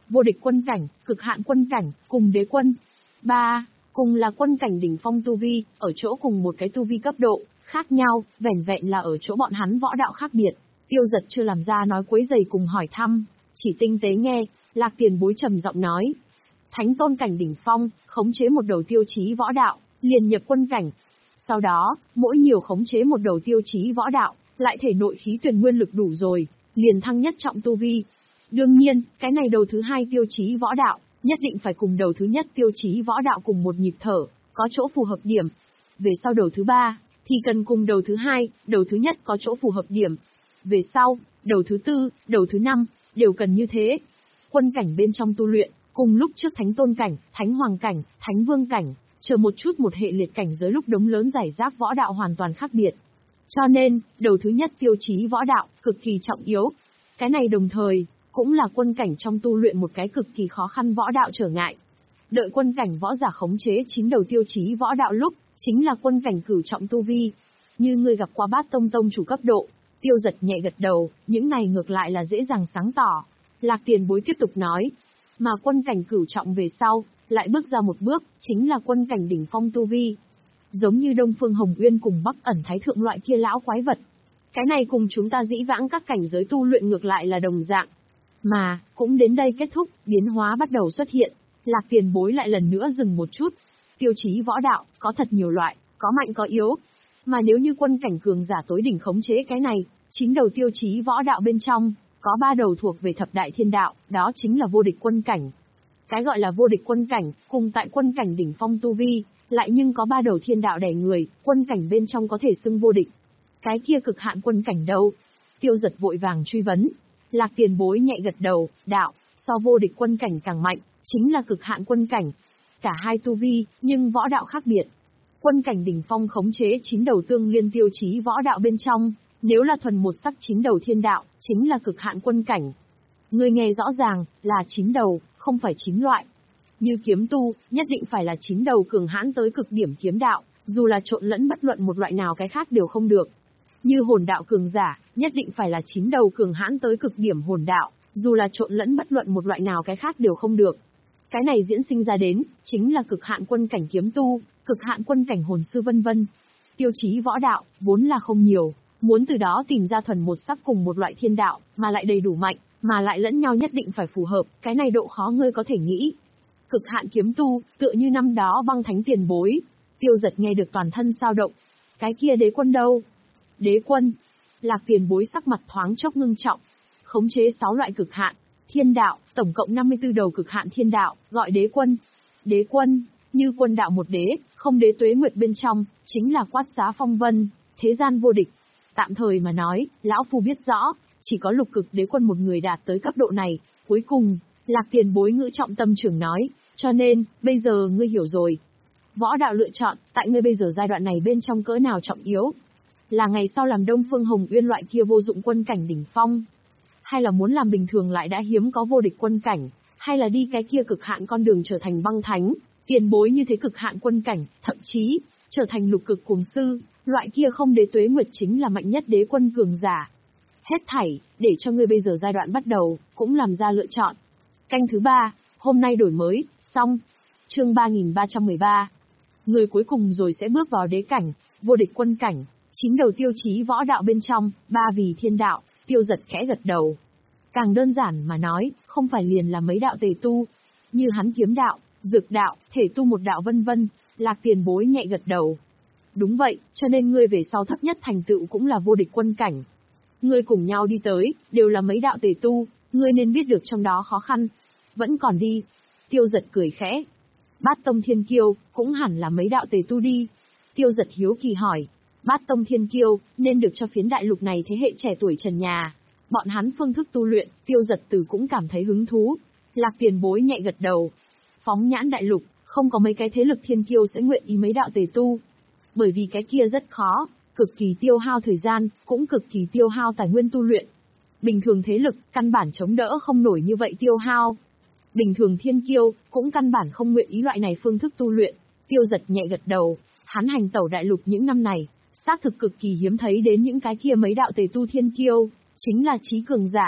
vô địch quân cảnh, cực hạn quân cảnh, cùng đế quân. ba. Cùng là quân cảnh đỉnh phong tu vi, ở chỗ cùng một cái tu vi cấp độ, khác nhau, vẻn vẹn là ở chỗ bọn hắn võ đạo khác biệt. Tiêu Giật chưa làm ra nói quấy rầy cùng hỏi thăm, chỉ tinh tế nghe, Lạc Tiền Bối trầm giọng nói. Thánh tôn cảnh đỉnh phong, khống chế một đầu tiêu chí võ đạo, liền nhập quân cảnh. Sau đó, mỗi nhiều khống chế một đầu tiêu chí võ đạo, lại thể nội khí tuyển nguyên lực đủ rồi, liền thăng nhất trọng tu vi. Đương nhiên, cái này đầu thứ hai tiêu chí võ đạo, nhất định phải cùng đầu thứ nhất tiêu chí võ đạo cùng một nhịp thở, có chỗ phù hợp điểm. Về sau đầu thứ ba, thì cần cùng đầu thứ hai, đầu thứ nhất có chỗ phù hợp điểm. Về sau, đầu thứ tư, đầu thứ năm, đều cần như thế. Quân cảnh bên trong tu luyện, cùng lúc trước thánh tôn cảnh, thánh hoàng cảnh, thánh vương cảnh, chờ một chút một hệ liệt cảnh giới lúc đống lớn giải rác võ đạo hoàn toàn khác biệt. Cho nên, đầu thứ nhất tiêu chí võ đạo, cực kỳ trọng yếu. Cái này đồng thời, cũng là quân cảnh trong tu luyện một cái cực kỳ khó khăn võ đạo trở ngại. Đợi quân cảnh võ giả khống chế chín đầu tiêu chí võ đạo lúc, chính là quân cảnh cửu trọng tu vi. Như ngươi gặp qua Bát Tông tông chủ cấp độ, Tiêu Giật nhẹ gật đầu, những này ngược lại là dễ dàng sáng tỏ. Lạc Tiền Bối tiếp tục nói, mà quân cảnh cửu trọng về sau, lại bước ra một bước, chính là quân cảnh đỉnh phong tu vi. Giống như Đông Phương Hồng Uyên cùng Bắc Ẩn Thái Thượng loại kia lão quái vật. Cái này cùng chúng ta dĩ vãng các cảnh giới tu luyện ngược lại là đồng dạng. Mà, cũng đến đây kết thúc, biến hóa bắt đầu xuất hiện. Lạc Tiền Bối lại lần nữa dừng một chút. Tiêu chí võ đạo, có thật nhiều loại, có mạnh có yếu. Mà nếu như quân cảnh cường giả tối đỉnh khống chế cái này, chín đầu tiêu chí võ đạo bên trong, có ba đầu thuộc về thập đại thiên đạo, đó chính là vô địch quân cảnh. Cái gọi là vô địch quân cảnh, cùng tại quân cảnh đỉnh phong tu vi, lại nhưng có ba đầu thiên đạo đè người, quân cảnh bên trong có thể xưng vô địch. Cái kia cực hạn quân cảnh đâu? Tiêu Giật vội vàng truy vấn. Lạc Tiền Bối nhẹ gật đầu, đạo, so vô địch quân cảnh càng mạnh, chính là cực hạn quân cảnh. Cả hai tu vi, nhưng võ đạo khác biệt. Quân cảnh đỉnh phong khống chế chín đầu tương liên tiêu chí võ đạo bên trong, nếu là thuần một sắc chín đầu thiên đạo, chính là cực hạn quân cảnh. Ngươi nghe rõ ràng, là chín đầu, không phải chín loại. Như kiếm tu, nhất định phải là chín đầu cường hãn tới cực điểm kiếm đạo, dù là trộn lẫn bất luận một loại nào cái khác đều không được. Như hồn đạo cường giả, nhất định phải là chín đầu cường hãn tới cực điểm hồn đạo, dù là trộn lẫn bất luận một loại nào cái khác đều không được. Cái này diễn sinh ra đến, chính là cực hạn quân cảnh kiếm tu, cực hạn quân cảnh hồn sư vân vân. Tiêu chí võ đạo, vốn là không nhiều, muốn từ đó tìm ra thuần một sắc cùng một loại thiên đạo, mà lại đầy đủ mạnh, mà lại lẫn nhau nhất định phải phù hợp, cái này độ khó ngươi có thể nghĩ. Cực hạn kiếm tu, tựa như năm đó Băng Thánh Tiền Bối. Tiêu Giật nghe được toàn thân sao động. Cái kia đế quân đâu? Đế quân. Lạc Tiền Bối sắc mặt thoáng chốc ngưng trọng. Khống chế sáu loại cực hạn, thiên đạo, tổng cộng năm mươi tư đầu cực hạn thiên đạo, gọi đế quân. Đế quân, như quân đạo một đế, không đế tuế nguyệt bên trong, chính là quát xá phong vân, thế gian vô địch. Tạm thời mà nói, lão phu biết rõ, chỉ có lục cực đế quân một người đạt tới cấp độ này. Cuối cùng, Lạc Tiền Bối ngữ trọng tâm trường nói, cho nên, bây giờ ngươi hiểu rồi. Võ đạo lựa chọn, tại ngươi bây giờ giai đoạn này bên trong cỡ nào trọng yếu? Là ngày sau làm Đông Phương Hồng Uyên loại kia vô dụng quân cảnh đỉnh phong? Hay là muốn làm bình thường lại đã hiếm có vô địch quân cảnh? Hay là đi cái kia cực hạn con đường trở thành băng thánh, tiền bối như thế cực hạn quân cảnh, thậm chí, trở thành lục cực cuồng sư, loại kia không đế tuế nguyệt chính là mạnh nhất đế quân cường giả. Hết thảy, để cho ngươi bây giờ giai đoạn bắt đầu, cũng làm ra lựa chọn. Canh thứ ba, hôm nay đổi mới, xong. Chương ba nghìn ba trăm mười ba. Người cuối cùng rồi sẽ bước vào đế cảnh, vô địch quân cảnh, chín đầu tiêu chí võ đạo bên trong, ba vì thiên đạo. Tiêu Giật khẽ gật đầu. Càng đơn giản mà nói, không phải liền là mấy đạo tề tu, như hắn kiếm đạo, dược đạo, thể tu một đạo vân vân. Lạc Tiền Bối nhẹ gật đầu. Đúng vậy, cho nên ngươi về sau thấp nhất thành tựu cũng là vô địch quân cảnh. Ngươi cùng nhau đi tới, đều là mấy đạo tề tu, ngươi nên biết được trong đó khó khăn. Vẫn còn đi. Tiêu Giật cười khẽ. Bát Tông Thiên Kiêu, cũng hẳn là mấy đạo tề tu đi. Tiêu Giật hiếu kỳ hỏi. Bát Tông Thiên Kiêu, nên được cho phiến đại lục này thế hệ trẻ tuổi trần nhà. Bọn hắn phương thức tu luyện, Tiêu Giật từ cũng cảm thấy hứng thú. Lạc Tiền Bối nhẹ gật đầu. Phóng nhãn đại lục, không có mấy cái thế lực thiên kiêu sẽ nguyện ý mấy đạo tề tu. Bởi vì cái kia rất khó, cực kỳ tiêu hao thời gian, cũng cực kỳ tiêu hao tài nguyên tu luyện. Bình thường thế lực, căn bản chống đỡ không nổi như vậy tiêu hao. Bình thường thiên kiêu, cũng căn bản không nguyện ý loại này phương thức tu luyện. Tiêu Giật nhẹ gật đầu, hắn hành tẩu đại lục những năm này, xác thực cực kỳ hiếm thấy đến những cái kia mấy đạo tề tu thiên kiêu, chính là trí cường giả.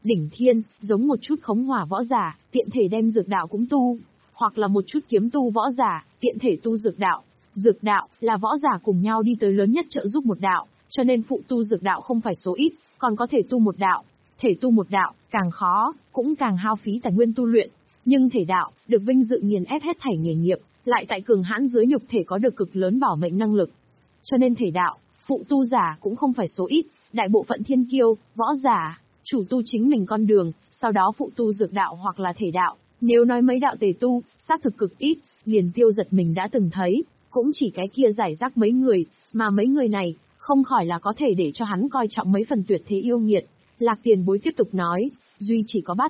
đỉnh thiên, giống một chút khống hỏa võ giả, tiện thể đem dược đạo cũng tu, hoặc là một chút kiếm tu võ giả, tiện thể tu dược đạo. Dược đạo là võ giả cùng nhau đi tới lớn nhất trợ giúp một đạo, cho nên phụ tu dược đạo không phải số ít, còn có thể tu một đạo. Thể tu một đạo, càng khó, cũng càng hao phí tài nguyên tu luyện. Nhưng thể đạo, được vinh dự nghiền ép hết thảy nghề nghiệp, lại tại cường hãn dưới nhục thể có được cực lớn bảo mệnh năng lực. Cho nên thể đạo, phụ tu giả cũng không phải số ít, đại bộ phận thiên kiêu, võ giả, chủ tu chính mình con đường, sau đó phụ tu dược đạo hoặc là thể đạo. Nếu nói mấy đạo tề tu, xác thực cực ít, liền Tiêu Giật mình đã từng thấy, cũng chỉ cái kia giải rác mấy người, mà mấy người này, không khỏi là có thể để cho hắn coi trọng mấy phần tuyệt thế yêu nghiệt. Lạc Tiền Bối tiếp tục nói, duy chỉ có bát